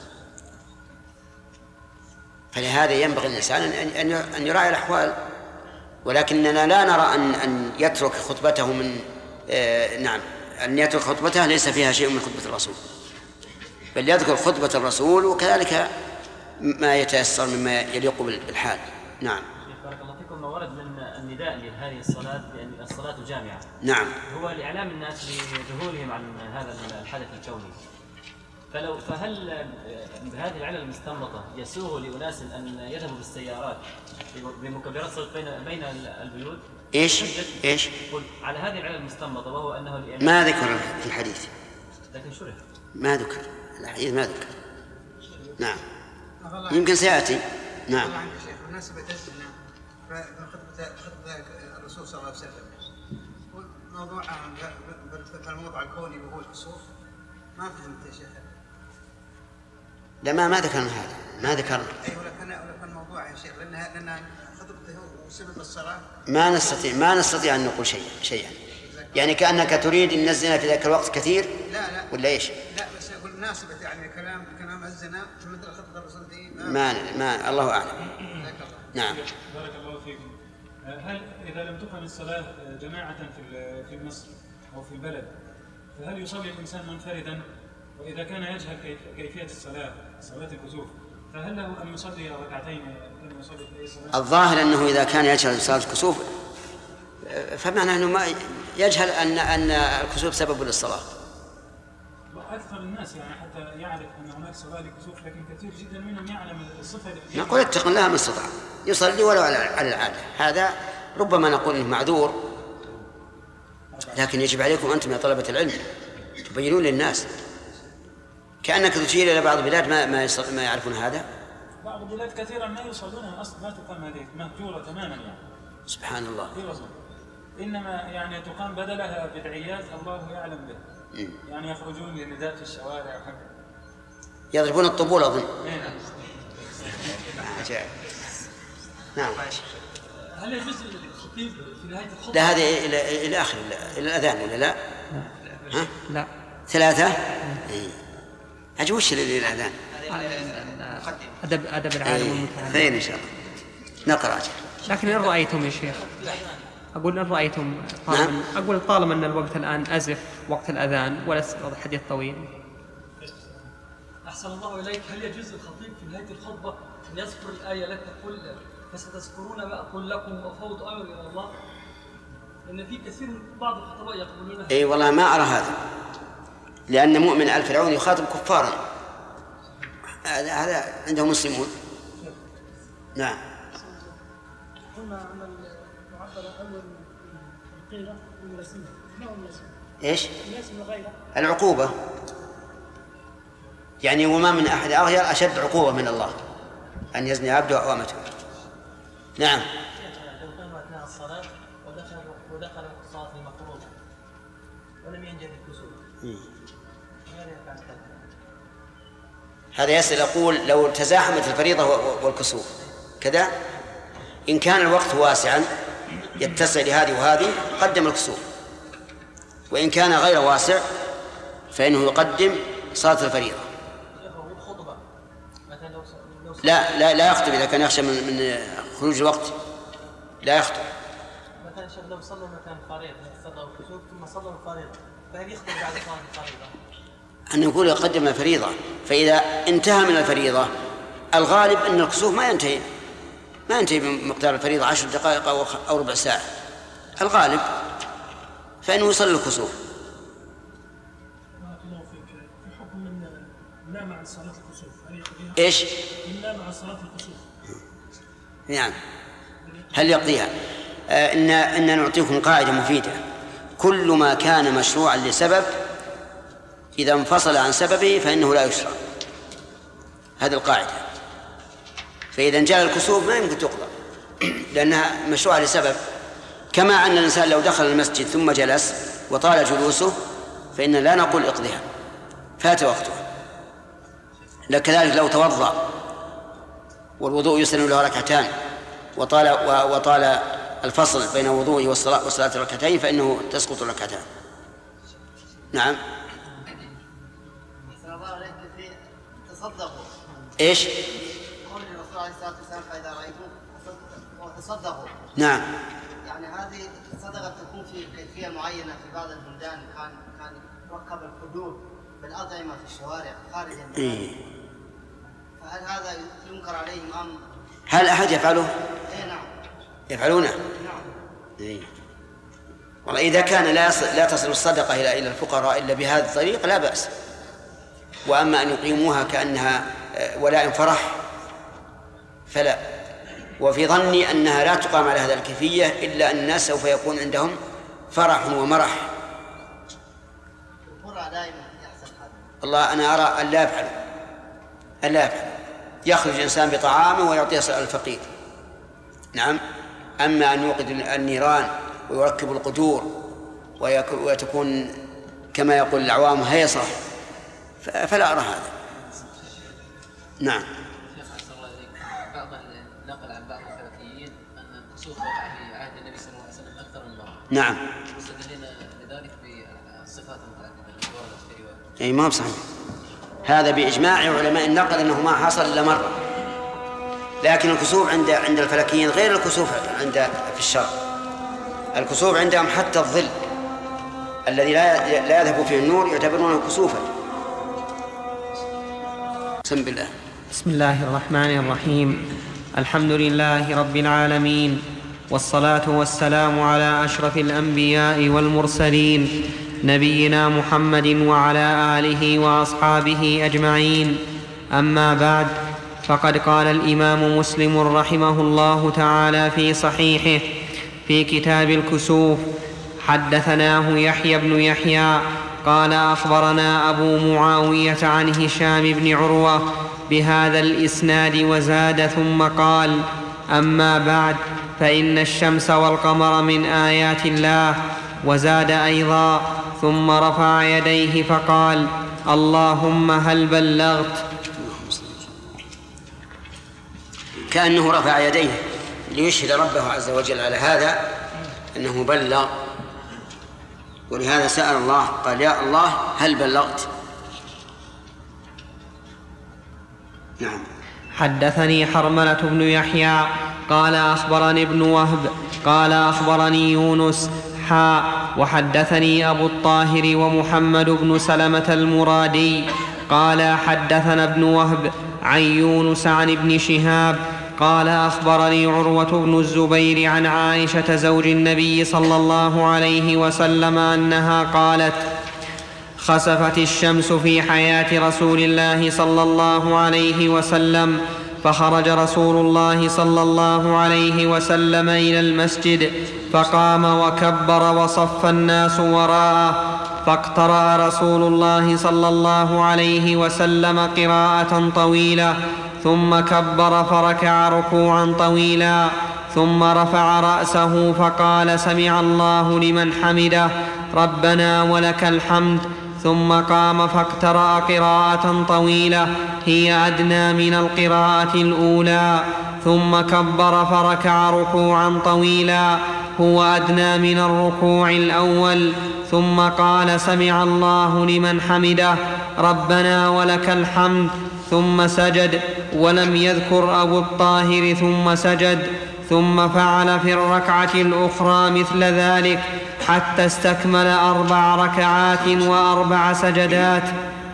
[SPEAKER 1] فلهذا ينبغي الإنسان أن أن يراعي الأحوال، ولكننا لا نرى أن أن يترك خطبته من آه نعم أن يترك خطبته ليس فيها شيء من خطبة الرسول، بل يذكر خطبة الرسول وكذلك ما يتيسر مما يليق بالحال. نعم.
[SPEAKER 10] بارك الله فيكم. ما ورد من النداء لهذه الصلاة بأن الصلاة جامعة.
[SPEAKER 1] نعم.
[SPEAKER 10] هو لإعلام الناس بذهولهم عن هذا الحدث الكوني. فلو فهل بهذه العلة المستنبطة يسوغ لأناس أن يذهبوا بالسيارات بمكبرات صوت بين بين البيوت؟
[SPEAKER 1] إيش؟ إيش؟
[SPEAKER 10] على هذه العلة المستنبطة وهو أنه
[SPEAKER 1] ما ذكر في الحديث.
[SPEAKER 10] لكن شرح.
[SPEAKER 1] ما ذكر الحديث ما ذكر. نعم. يمكن سيأتي. نعم.
[SPEAKER 7] مناسبة الزنا فخطبة خطبة الرسول صلى الله عليه وسلم موضوع الموضوع الكوني وهو الكسوف ما فهمت يا شيخ.
[SPEAKER 1] لا ما ما ذكرنا هذا ما ذكرنا.
[SPEAKER 7] أيوة لكن لكن الموضوع يا شيخ لأن لأن خطبته وسبب الصلاة
[SPEAKER 1] ما نستطيع ما نستطيع أن نقول شيئا شيئا يعني كأنك تريد أن الزنا في ذاك الوقت كثير.
[SPEAKER 7] لا لا
[SPEAKER 1] ولا إيش؟
[SPEAKER 7] لا بس أقول مناسبة يعني كلام كلام الزنا مثل خطبة الرسول دي
[SPEAKER 1] ما ما الله أعلم. نعم.
[SPEAKER 9] بارك الله فيكم. هل إذا لم تقم الصلاة جماعة في في مصر أو في البلد فهل يصلي الإنسان منفردا؟ وإذا كان يجهل كيفية الصلاة صلاة الكسوف فهل له أن يصلي ركعتين أن يصلي في أي صلاة؟
[SPEAKER 1] الظاهر أنه إذا كان يجهل صلاة الكسوف فمعنى أنه ما يجهل أن أن الكسوف سبب للصلاة.
[SPEAKER 9] أكثر الناس يعني حتى يعرف أن هناك صلاة للكسوف لكن كثير جدا منهم يعلم الصفة.
[SPEAKER 1] نقول اتق الله ما استطاع يصلي ولو على العادة. هذا ربما نقول إنه معذور، لكن يجب عليكم أنتم يا طلبة العلم تبينون للناس. كأنك تشير إلى بعض البلاد ما ما, ما يعرفون هذا.
[SPEAKER 9] بعض البلاد كثيرا ما يصلونها أصلا ما تقام هذه مهجورة تماما يعني.
[SPEAKER 1] سبحان الله.
[SPEAKER 9] إنما يعني تقام بدلها بدعيات الله يعلم به. م. يعني يخرجون للنداء في الشوارع وهكذا.
[SPEAKER 1] يضربون الطبول أظن.
[SPEAKER 9] نعم.
[SPEAKER 1] نعم.
[SPEAKER 3] هل يجوز الخطيب في نهاية الخطبة؟
[SPEAKER 1] لا، هذا إلى إلى آخر إلى الأذان ولا لا؟ ها؟
[SPEAKER 2] لا.
[SPEAKER 1] ثلاثة؟ إيه. أجل وش اللي الأذان؟
[SPEAKER 2] أدب أدب العالم والمتعلم.
[SPEAKER 1] خير إن شاء الله. نقرأ.
[SPEAKER 2] لكن إن رأيتم يا شيخ، أقول إن رأيتم طالما نعم. أقول طالما أن الوقت الآن أزف وقت الأذان ولا حديث طويل.
[SPEAKER 3] أحسن الله إليك، هل يجوز الخطيب في نهاية الخطبة أن يذكر الآية التي تقول فستذكرون ما أقول لكم وأفوض أمري إلى الله؟ لأن في كثير من بعض الخطباء يقولون
[SPEAKER 1] أي والله ما أرى هذا، لأن مؤمن آل فرعون يخاطب كفارا، هذا عندهم مسلمون. نعم.
[SPEAKER 3] قلنا أن المعبر الأول القيلة الملازمة، ما هو الملازمة؟
[SPEAKER 1] إيش؟
[SPEAKER 3] الملازمة غيره
[SPEAKER 1] العقوبة، يعني وما من أحد أغير أشد عقوبة من الله أن يزني عبده أو أمته. نعم.
[SPEAKER 6] لو كانوا أثناء الصلاة ودخل ودخل الصلاة المفروضة ولم ينجح الكسوف.
[SPEAKER 1] هذا يسأل يقول لو تزاحمت الفريضة والكسوف كذا، إن كان الوقت واسعا يتسع لهذه وهذه قدم الكسوف، وإن كان غير واسع فإنه يقدم صلاة الفريضة. لا لا لا يخطب إذا كان يخشى من, من خروج الوقت لا يخطب.
[SPEAKER 6] مثلا شيخ لو صلوا مثلا فريضة صلوا الكسوف ثم صلوا الفريضة فهل يخطب بعد صلاة الفريضة؟
[SPEAKER 1] أن يقول يقدم الفريضة، فإذا انتهى من الفريضة الغالب أن الكسوف ما ينتهي ما ينتهي بمقدار الفريضة عشر دقائق أو ربع ساعة الغالب، فإنه يصلي الكسوف.
[SPEAKER 3] في حكم من نام عن صلاة الكسوف هل يقضيها؟
[SPEAKER 1] إيش؟
[SPEAKER 3] من نام عن صلاة الكسوف.
[SPEAKER 1] نعم. هل يقضيها؟ آه إن إن نعطيكم قاعدة مفيدة: كل ما كان مشروعا لسبب إذا انفصل عن سببه فإنه لا يشرع. هذه القاعدة. فإذا جاء الكسوف ما يمكن تقضى لأنها مشروعة لسبب، كما أن الإنسان لو دخل المسجد ثم جلس وطال جلوسه فإن لا نقول اقضيها فات وقته. لكذلك لو توضأ والوضوء يسن له ركعتان وطال وطال الفصل بين وضوءه والصلاة والصلاة الركعتين فإنه تسقط الركعتان. نعم.
[SPEAKER 11] تصدقوا.
[SPEAKER 1] إيش؟
[SPEAKER 11] قول الرسول عليه الصلاة والسلام فإذا رأيتم تصدقوا.
[SPEAKER 1] نعم.
[SPEAKER 11] يعني هذه الصدقة تكون في كيفية معينة في بعض البلدان كان كان يركب القدور بالأطعمة في الشوارع خارج البلاد.
[SPEAKER 1] إيه.
[SPEAKER 11] فهل هذا ينكر عليهم أم؟
[SPEAKER 1] هل أحد يفعله؟
[SPEAKER 11] إيه نعم.
[SPEAKER 1] يفعلونه؟
[SPEAKER 11] نعم.
[SPEAKER 1] إيه. والله إذا كان لا يصل لا تصل الصدقة إلى إلى الفقراء إلا بهذا الطريق لا بأس. وأما أن يقيموها كأنها ولاء فرح فلا. وفي ظني أنها لا تقام على هذا الكيفية إلا أن الناس سوف يكون عندهم فرح ومرح. الله أنا أرى أن لا يفعل أن لا يفعل يخرج الإنسان بطعامه ويعطيه الفقير. نعم. أما أن يوقد النيران ويركب القدور وتكون كما يقول العوام هيصة فلا أرى هذا. نعم.
[SPEAKER 5] بعض نقل عن بعض الفلكيين أن الكسوف وقع في عهد النبي صلى الله عليه وسلم أكثر من مرة.
[SPEAKER 1] نعم.
[SPEAKER 5] مستدلين لذلك بالصفات المتعددة التي وردت في رواية.
[SPEAKER 1] أي ما بصحيح. هذا بإجماع علماء النقل أنه ما حصل إلا مرة. لكن الكسوف عند عند الفلكيين غير الكسوف عند في الشرع. الكسوف عندهم حتى الظل الذي لا لا يذهب فيه النور يعتبرونه كسوفا. بسم الله.
[SPEAKER 2] بسم الله الرحمن الرحيم. الحمد لله رب العالمين، والصلاة والسلام على أشرف الأنبياء والمرسلين نبينا محمد وعلى آله وأصحابه أجمعين. أما بعد، فقد قال الإمام مسلم رحمه الله تعالى في صحيحه في كتاب الكسوف: حدثناه يحيى بن يحيى قال أخبرنا أبو معاوية عن هشام بن عروة بهذا الإسناد وزاد ثم قال: أما بعد، فإن الشمس والقمر من آيات الله. وزاد أيضا: ثم رفع يديه فقال: اللهم هل بلغت.
[SPEAKER 1] كأنه رفع يديه ليشهد ربه عز وجل على هذا أنه بلغ، ولهذا سأل الله قال يا الله هل بلغت؟ نعم.
[SPEAKER 2] حدثني حرملة بن يحيى قال أخبرني ابن وهب قال أخبرني يونس حاء وحدثني أبو الطاهر ومحمد بن سلمة المرادي قال حدثنا ابن وهب عن يونس عن ابن شهاب قال أخبرني عروة بن الزبير عن عائشة زوج النبي صلى الله عليه وسلم أنها قالت خسفت الشمس في حياة رسول الله صلى الله عليه وسلم فخرج رسول الله صلى الله عليه وسلم إلى المسجد فقام وكبر وصف الناس وراءه فاقترأ رسول الله صلى الله عليه وسلم قراءة طويلة ثم كبر فركع ركوعا طويلا ثم رفع رأسه فقال سمع الله لمن حمده ربنا ولك الحمد ثم قام فاقترأ قراءة طويلة هي أدنى من القراءة الأولى ثم كبر فركع ركوعا طويلا هو أدنى من الركوع الأول ثم قال سمع الله لمن حمده ربنا ولك الحمد ثم سجد ولم يذكر أبو الطاهر ثم سجد ثم فعل في الركعة الأخرى مثل ذلك حتى استكمل أربع ركعات وأربع سجدات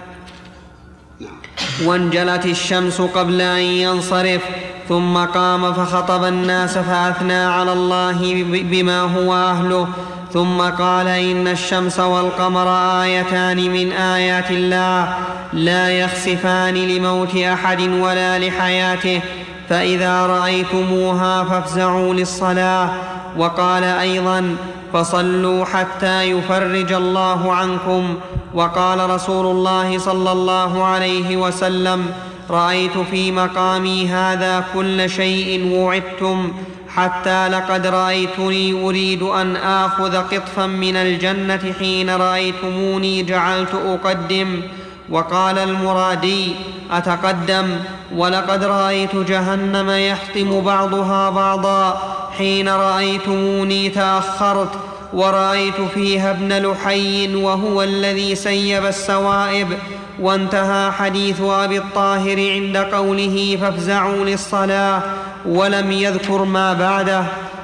[SPEAKER 2] وانجلت الشمس قبل أن ينصرف ثم قام فخطب الناس فأثنى على الله بما هو أهله ثم قال إن الشمس والقمر آيتان من آيات الله لا يخسفان لموت أحد ولا لحياته فإذا رأيتموها فافزعوا للصلاة وقال أيضا فصلوا حتى يفرج الله عنكم وقال رسول الله صلى الله عليه وسلم رأيت في مقامي هذا كل شيء وعدتم حتى لقد رأيتني أريد أن آخذ قطفا من الجنة حين رأيتموني جعلت أقدم وقال المرادي أتقدم ولقد رأيت جهنم يحطم بعضها بعضا حين رأيتموني تأخرت ورأيت فيها ابن لحي وهو الذي سيب السوائب وانتهى حديث أبي الطاهر عند قوله فافزعوا للصلاة ولم يذكر ما بعده.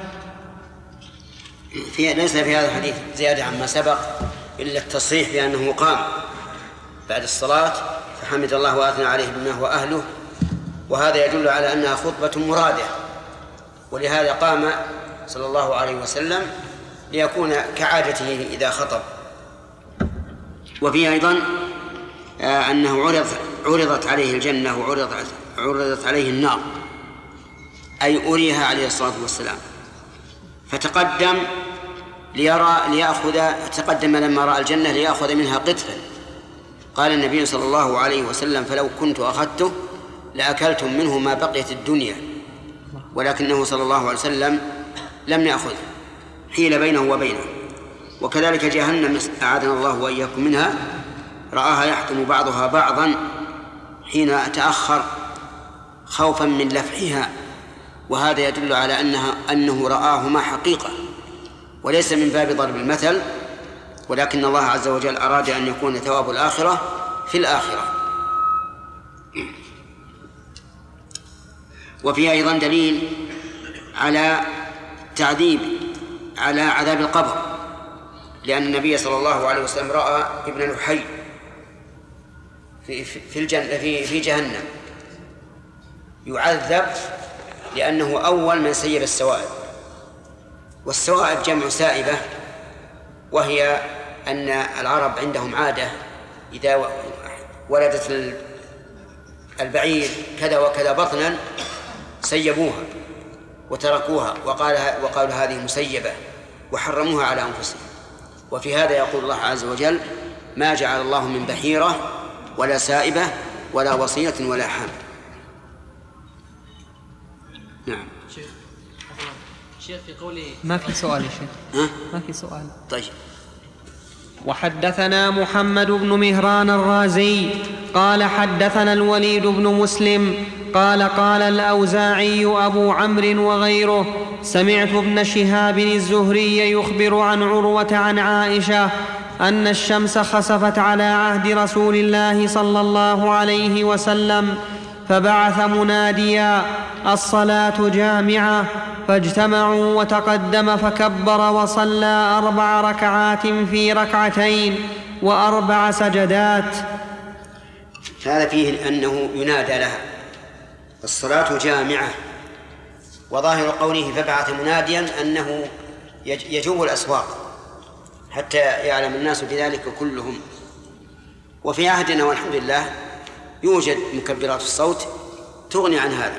[SPEAKER 1] في ليس في هذا الحديث زيادة عما سبق إلا التصريح بأنه قام بعد الصلاة فحمد الله وأثنى عليه بما هو أهله، وهذا يدل على أنها خطبة مرادة، ولهذا قام صلى الله عليه وسلم ليكون كعادته إذا خطب. وفيه أيضا أنه عرض عرضت عليه الجنة وعرضت عرضت عليه النار، أي أريها عليه الصلاة والسلام، فتقدم ليرى ليأخذ تقدم لما رأى الجنة ليأخذ منها قطفا. قال النبي صلى الله عليه وسلم فلو كنت أخذته لأكلتم منه ما بقيت الدنيا، ولكنه صلى الله عليه وسلم لم يأخذ، حيل بينه وبينه. وكذلك جهنم أعاذنا الله وإياكم منها رآها يحطم بعضها بعضا حين تأخر خوفا من لفحها، وهذا يدل على أنها أنه رآهما حقيقة وليس من باب ضرب المثل، ولكن الله عز وجل أراد أن يكون ثواب الآخرة في الآخرة. وفيه أيضا دليل على تعذيب على عذاب القبر، لأن النبي صلى الله عليه وسلم رأى ابن لحي في في الجنة في في جهنم يعذب لأنه أول من سيب السوائب. والسوائب جمع سائبة، وهي أن العرب عندهم عادة إذا ولدت البعير كذا وكذا بطنا سيبوها وتركوها وقال وقالوا هذه مسيبة وحرموها على أنفسهم. وفي هذا يقول الله عز وجل ما جعل الله من بحيرة ولا سائبة ولا وصية ولا حام. نعم.
[SPEAKER 4] شيخ في قوله
[SPEAKER 2] ما في سؤال يا شيخ.
[SPEAKER 1] ها؟
[SPEAKER 2] ما في سؤال.
[SPEAKER 1] طيب.
[SPEAKER 2] وحدثنا محمد بن مهران الرازي قال حدثنا الوليد بن مسلم قال قال الأوزاعي أبو عمرو وغيره سمعت ابن شهاب الزهري يخبر عن عروة عن عائشة أن الشمس خسفت على عهد رسول الله صلى الله عليه وسلم فبعث مناديا الصلاة جامعة، فاجتمعوا وتقدم فكبر وصلى أربع ركعات في ركعتين وأربع سجدات.
[SPEAKER 1] هذا فيه أنه ينادى لها الصلاة جامعة، وظاهر قوله فبعث مناديا أنه يجوب الأصوات حتى يعلم الناس بذلك كلهم. وفي عهدنا والحمد لله يوجد مكبرات الصوت تغني عن هذا.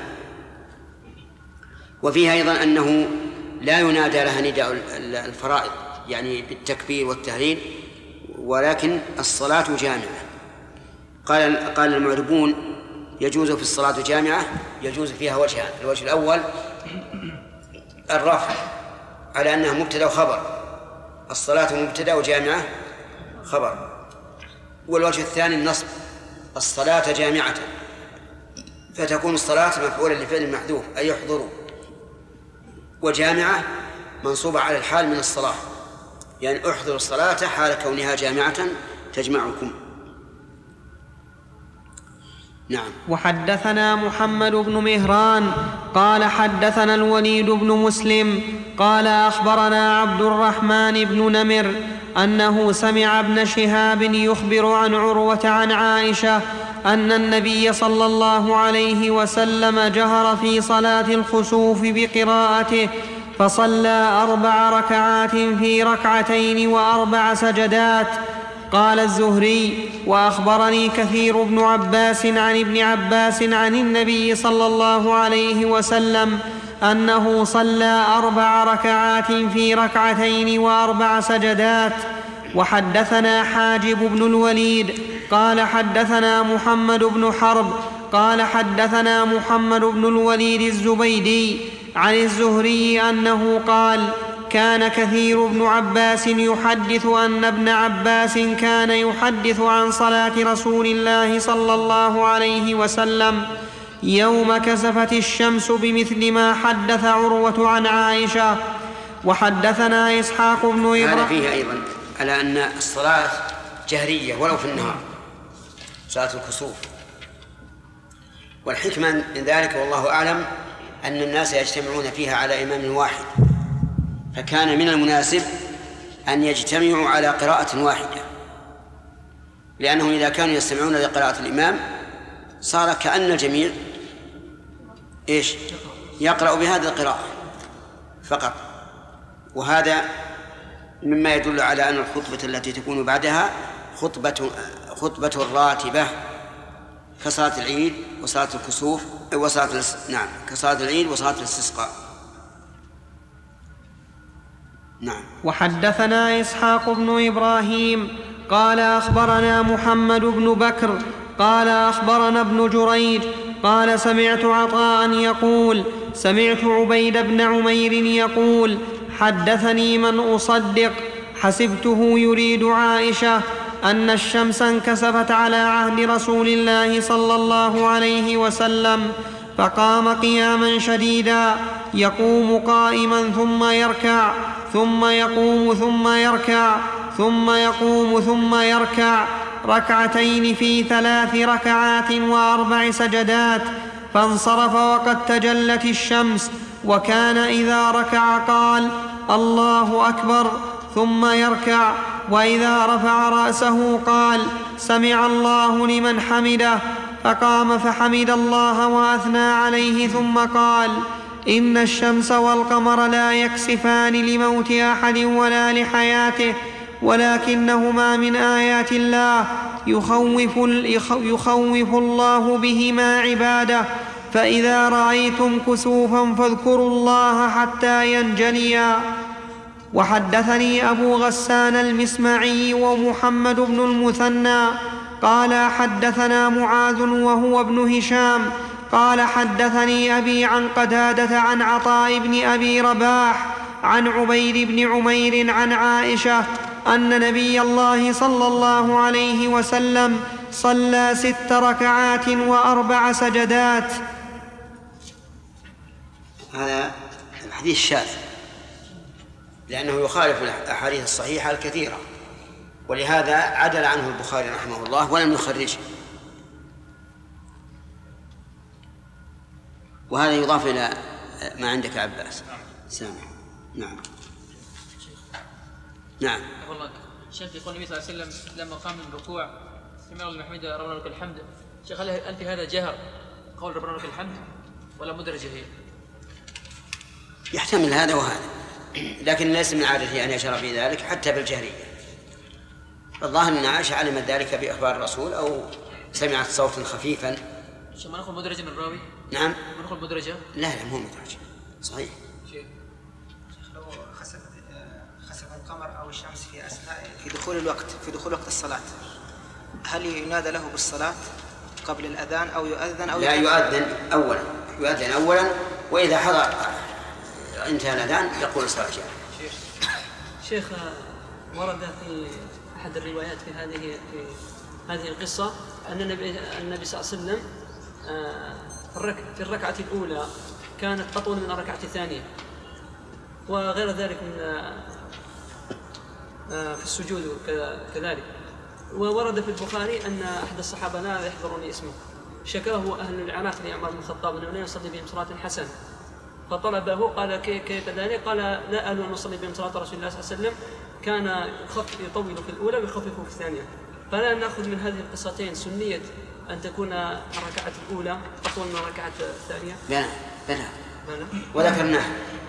[SPEAKER 1] وفيها أيضا أنه لا ينادى لها نداء الفرائض يعني بالتكبير والتهليل، ولكن الصلاة جامعة. قال قال المعربون يجوز في الصلاة جامعة يجوز فيها وجهان: الوجه الأول الرفع على أنها مبتدأ وخبر، الصلاة مبتدأ وجامعة خبر. والوجه الثاني النصب، الصلاة جامعة، فتكون الصلاة مفعولا لفعل محذوف أي يحضروا، وجامعة منصوبة على الحال من الصلاة، يعني احضروا الصلاة حال كونها جامعة تجمعكم. نعم.
[SPEAKER 2] وحدثنا محمد بن مهران قال حدثنا الوليد بن مسلم قال أخبرنا عبد الرحمن بن نمر أنه سمع ابن شهاب يخبر عن عروة عن عائشة أن النبي صلى الله عليه وسلم جهر في صلاة الخسوف بقراءته فصلى أربع ركعات في ركعتين وأربع سجدات. قال الزهري: وأخبرني كثير بن عباس عن ابن عباس عن النبي صلى الله عليه وسلم أنه صلى أربع ركعات في ركعتين وأربع سجدات. وحدثنا حاجب بن الوليد قال حدثنا محمد بن حرب قال حدثنا محمد بن الوليد الزبيدي عن الزهري أنه قال: كان كثير بن عباس يحدث أن ابن عباس كان يحدث عن صلاة رسول الله صلى الله عليه وسلم يوم كسفت الشمس بمثل ما حدث عروة عن عائشة. وحدثنا إسحاق بن إبراهيم.
[SPEAKER 1] هذا فيه أيضا على أن الصلاة جهرية ولو في النهار، صلاة الكسوف. والحكمة من ذلك والله أعلم أن الناس يجتمعون فيها على إمام واحد، فكان من المناسب أن يجتمعوا على قراءة واحدة، لأنهم إذا كانوا يستمعون لقراءة الإمام صار كأن الجميع إيش يقرأ بهذه القراءة فقط. وهذا مما يدل على أن الخطبة التي تكون بعدها خطبة خطبة راتبة كصلاة العيد وصلاة الكسوف وصلاة نعم كصلاة العيد وصلاة الاستسقاء. نعم.
[SPEAKER 2] وحدثنا إسحاق بن إبراهيم قال أخبرنا محمد بن بكر قال أخبرنا ابن جريج قال سمعت عطاء يقول سمعت عبيد بن عمير يقول: حدثني من أصدق حسبته يريد عائشة أن الشمس انكسفت على عهد رسول الله صلى الله عليه وسلم فقام قياما شديدا يقوم قائما ثم يركع ثم يقوم ثم يركع ثم يقوم ثم يركع ركعتين في ثلاث ركعات وأربع سجدات، فانصرف وقد تجلت الشمس، وكان إذا ركع قال: الله أكبر، ثم يركع، وإذا رفع رأسه قال: سمع الله لمن حمده، فقام فحمد الله وأثنى عليه ثم قال: إن الشمس والقمر لا يكسفان لموت أحد ولا لحياته، ولكنهما من آيات الله يخوف, يخوف الله بهما عباده، فإذا رأيتم كسوفا فاذكروا الله حتى ينجليا. وحدثني أبو غسان المسمعي ومحمد بن المثنى قال حدثنا معاذ وهو ابن هشام قال حدثني أبي عن قتادة عن عطاء بن أبي رباح عن عبيد بن عمير عن عائشة أن نبي الله صلى الله عليه وسلم صلى ست ركعات وأربع سجدات.
[SPEAKER 1] حديث شاذ لأنه يخالف الأحاديث الصحيحة الكثيرة، ولهذا عدل عنه البخاري رحمه الله ولم يخرجه. وهذا يضاف إلى ما عندك عباس. سامح. نعم نعم.
[SPEAKER 4] والله شيخ يقول النبي صلى الله عليه وسلم لما قام من الركوع سمع الله الحمد ربنا لك الحمد. شيخ هل في هذا جهر قول ربنا لك الحمد ولا مدرجة هي؟
[SPEAKER 1] يحتمل هذا وهذا، لكن ليس من عادته أن يشرع في ذلك حتى بالجهرية. الظاهر أن عائشة علمت ذلك بإخبار الرسول أو سمعت صوتا خفيفا.
[SPEAKER 4] شو ما نأخذ مدرجة من الراوي؟
[SPEAKER 1] نعم.
[SPEAKER 4] ما نأخذ مدرجة؟
[SPEAKER 1] لا لا مو مدرجة. صحيح.
[SPEAKER 7] شيخ لو خسفت خسف القمر أو الشمس في أثناء في دخول الوقت في دخول وقت الصلاة، هل ينادى له بالصلاة قبل الأذان أو يؤذن أو
[SPEAKER 1] لا يؤذن أولا يؤذن أولا وإذا حضر انتهى الأذان يقول الصلاة جاء.
[SPEAKER 4] شيخ شيخ ورد في أحد الروايات في هذه في هذه القصة أن النبي النبي صلى الله عليه وسلم في الركعة الأولى كانت أطول من الركعة الثانية، وغير ذلك من في السجود كذلك. وورد في البخاري أن أحد الصحابة لا يحضرني اسمه شكاه أهل العراق لعمر بن الخطاب أنه لا يصلي بهم صلاة حسنة، فطلبه قال كيف ذلك؟ قال لا أهل أن نصلي بهم صلاة رسول الله صلى الله عليه وسلم كان يطول في الأولى ويخفف في الثانية. فلا نأخذ من هذه القصتين سنية أن تكون الركعة الأولى أطول من الركعة الثانية؟
[SPEAKER 1] لا لا وذكرناه،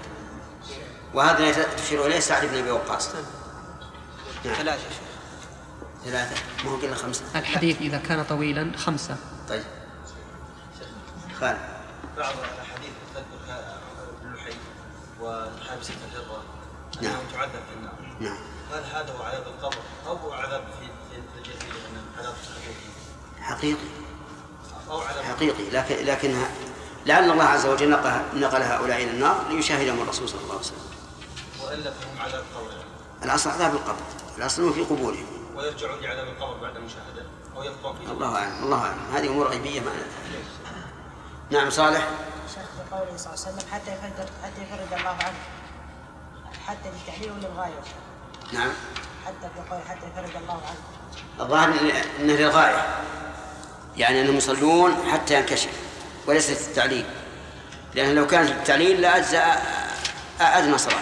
[SPEAKER 1] وهذا تشير إليه سعد بن أبي وقاص.
[SPEAKER 7] نعم. ثلاثة
[SPEAKER 1] ثلاثة ما هو قلنا خمسة.
[SPEAKER 2] الحديث إذا كان طويلا خمسة.
[SPEAKER 1] طيب خالد.
[SPEAKER 6] بعض الأحاديث تذكر اللحي وحابسة الهرة
[SPEAKER 1] نعم
[SPEAKER 6] تعذب في النار.
[SPEAKER 1] نعم.
[SPEAKER 6] هل هذا هو عذاب القبر أو عذاب في الجحيم لأن عذاب
[SPEAKER 1] حقيقي؟
[SPEAKER 6] أو عذاب
[SPEAKER 1] حقيقي، لكن لكنها لأن الله عز وجل نقل هؤلاء إلى النار ليشاهدهم الرسول صلى الله عليه وسلم.
[SPEAKER 6] وإلا فهم عذاب القبر.
[SPEAKER 1] الأصل عذاب القبر، الأصل في قبورهم.
[SPEAKER 6] ويرجعون لعذاب القبر بعد المشاهدة أو يبقون فيه.
[SPEAKER 1] الله أعلم الله أعلم، هذه أمور غيبية معنا. نعم صالح.
[SPEAKER 12] شيخ بقوله صلى الله عليه وسلم حتى يفرد حتى يفرد الله عنه، حتى للتعليل وللغاية.
[SPEAKER 1] نعم.
[SPEAKER 12] حتى بقول حتى يفرد الله عنه. الظاهر
[SPEAKER 1] أنه للغاية، يعني أنهم يصلون حتى ينكشف وليس التعليل، لأن لو كانت التعليل لأجزأ أدنى صلاة.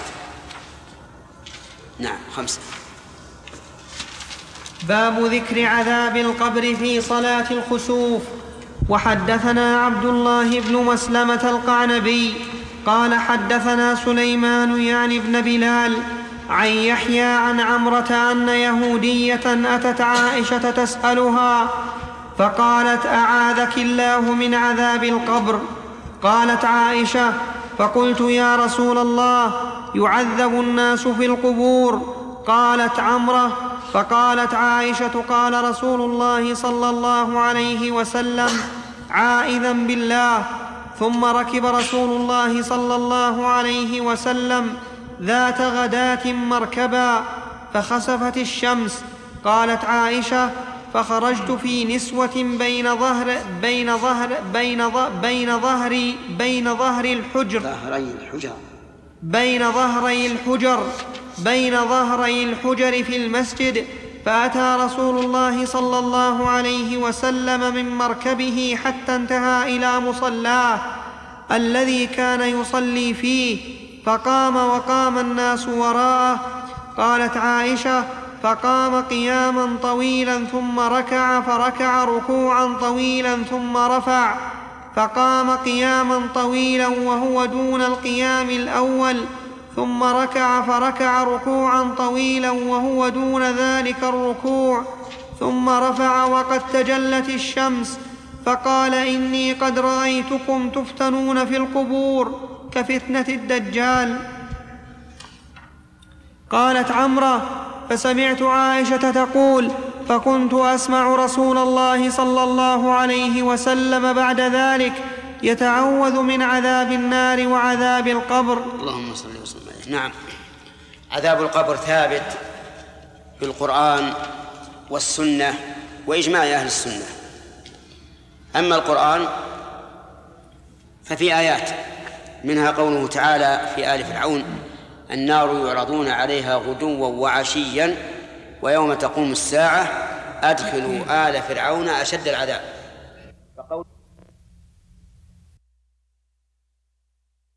[SPEAKER 1] نعم خمسة.
[SPEAKER 2] باب ذكر عذاب القبر في صلاة الخسوف. وحدثنا عبد الله بن مسلمة القعنبي قال حدثنا سليمان يعني بن بلال عن يحيى عن عمرة أن يهودية أتت عائشة تسألها فقالت أعاذك الله من عذاب القبر. قالت عائشة فقلت يا رسول الله يعذب الناس في القبور. قالت عمرة فقالت عائشة قال رسول الله صلى الله عليه وسلم عائذا بالله. ثم ركب رسول الله صلى الله عليه وسلم ذات غداة مركبا فخسفت الشمس. قالت عائشة فخرجت في نسوة بين ظهر بين ظهر بين ظهر بين ظهري بين ظهر الحجر
[SPEAKER 1] ظهري الحجر
[SPEAKER 2] بين ظهري الحجر بين ظهري الحجر في المسجد، فأتى رسول الله صلى الله عليه وسلم من مركبه حتى انتهى إلى مصلاه الذي كان يصلي فيه، فقام وقام الناس وراءه. قالت عائشة فقام قياما طويلا ثم ركع فركع ركوعا طويلا ثم رفع، فقام قياما طويلا وهو دون القيام الأول، ثم ركع فركع ركوعا طويلا وهو دون ذلك الركوع، ثم رفع وقد تجلت الشمس، فقال إني قد رأيتكم تفتنون في القبور كفتنة الدجال. قالت عمرة فسمعت عائشة تقول فكنت أسمع رسول الله صلى الله عليه وسلم بعد ذلك يتعوذ من عذاب النار وعذاب القبر.
[SPEAKER 1] اللهم صل وسلم عليه. نعم، عذاب القبر ثابت بالقرآن والسنة وإجماع أهل السنة. أما القرآن ففي آيات منها قوله تعالى في آل فرعون: النار يعرضون عليها غدوا وعشيا ويوم تقوم الساعة أدخلوا آل فرعون أشد العذاب.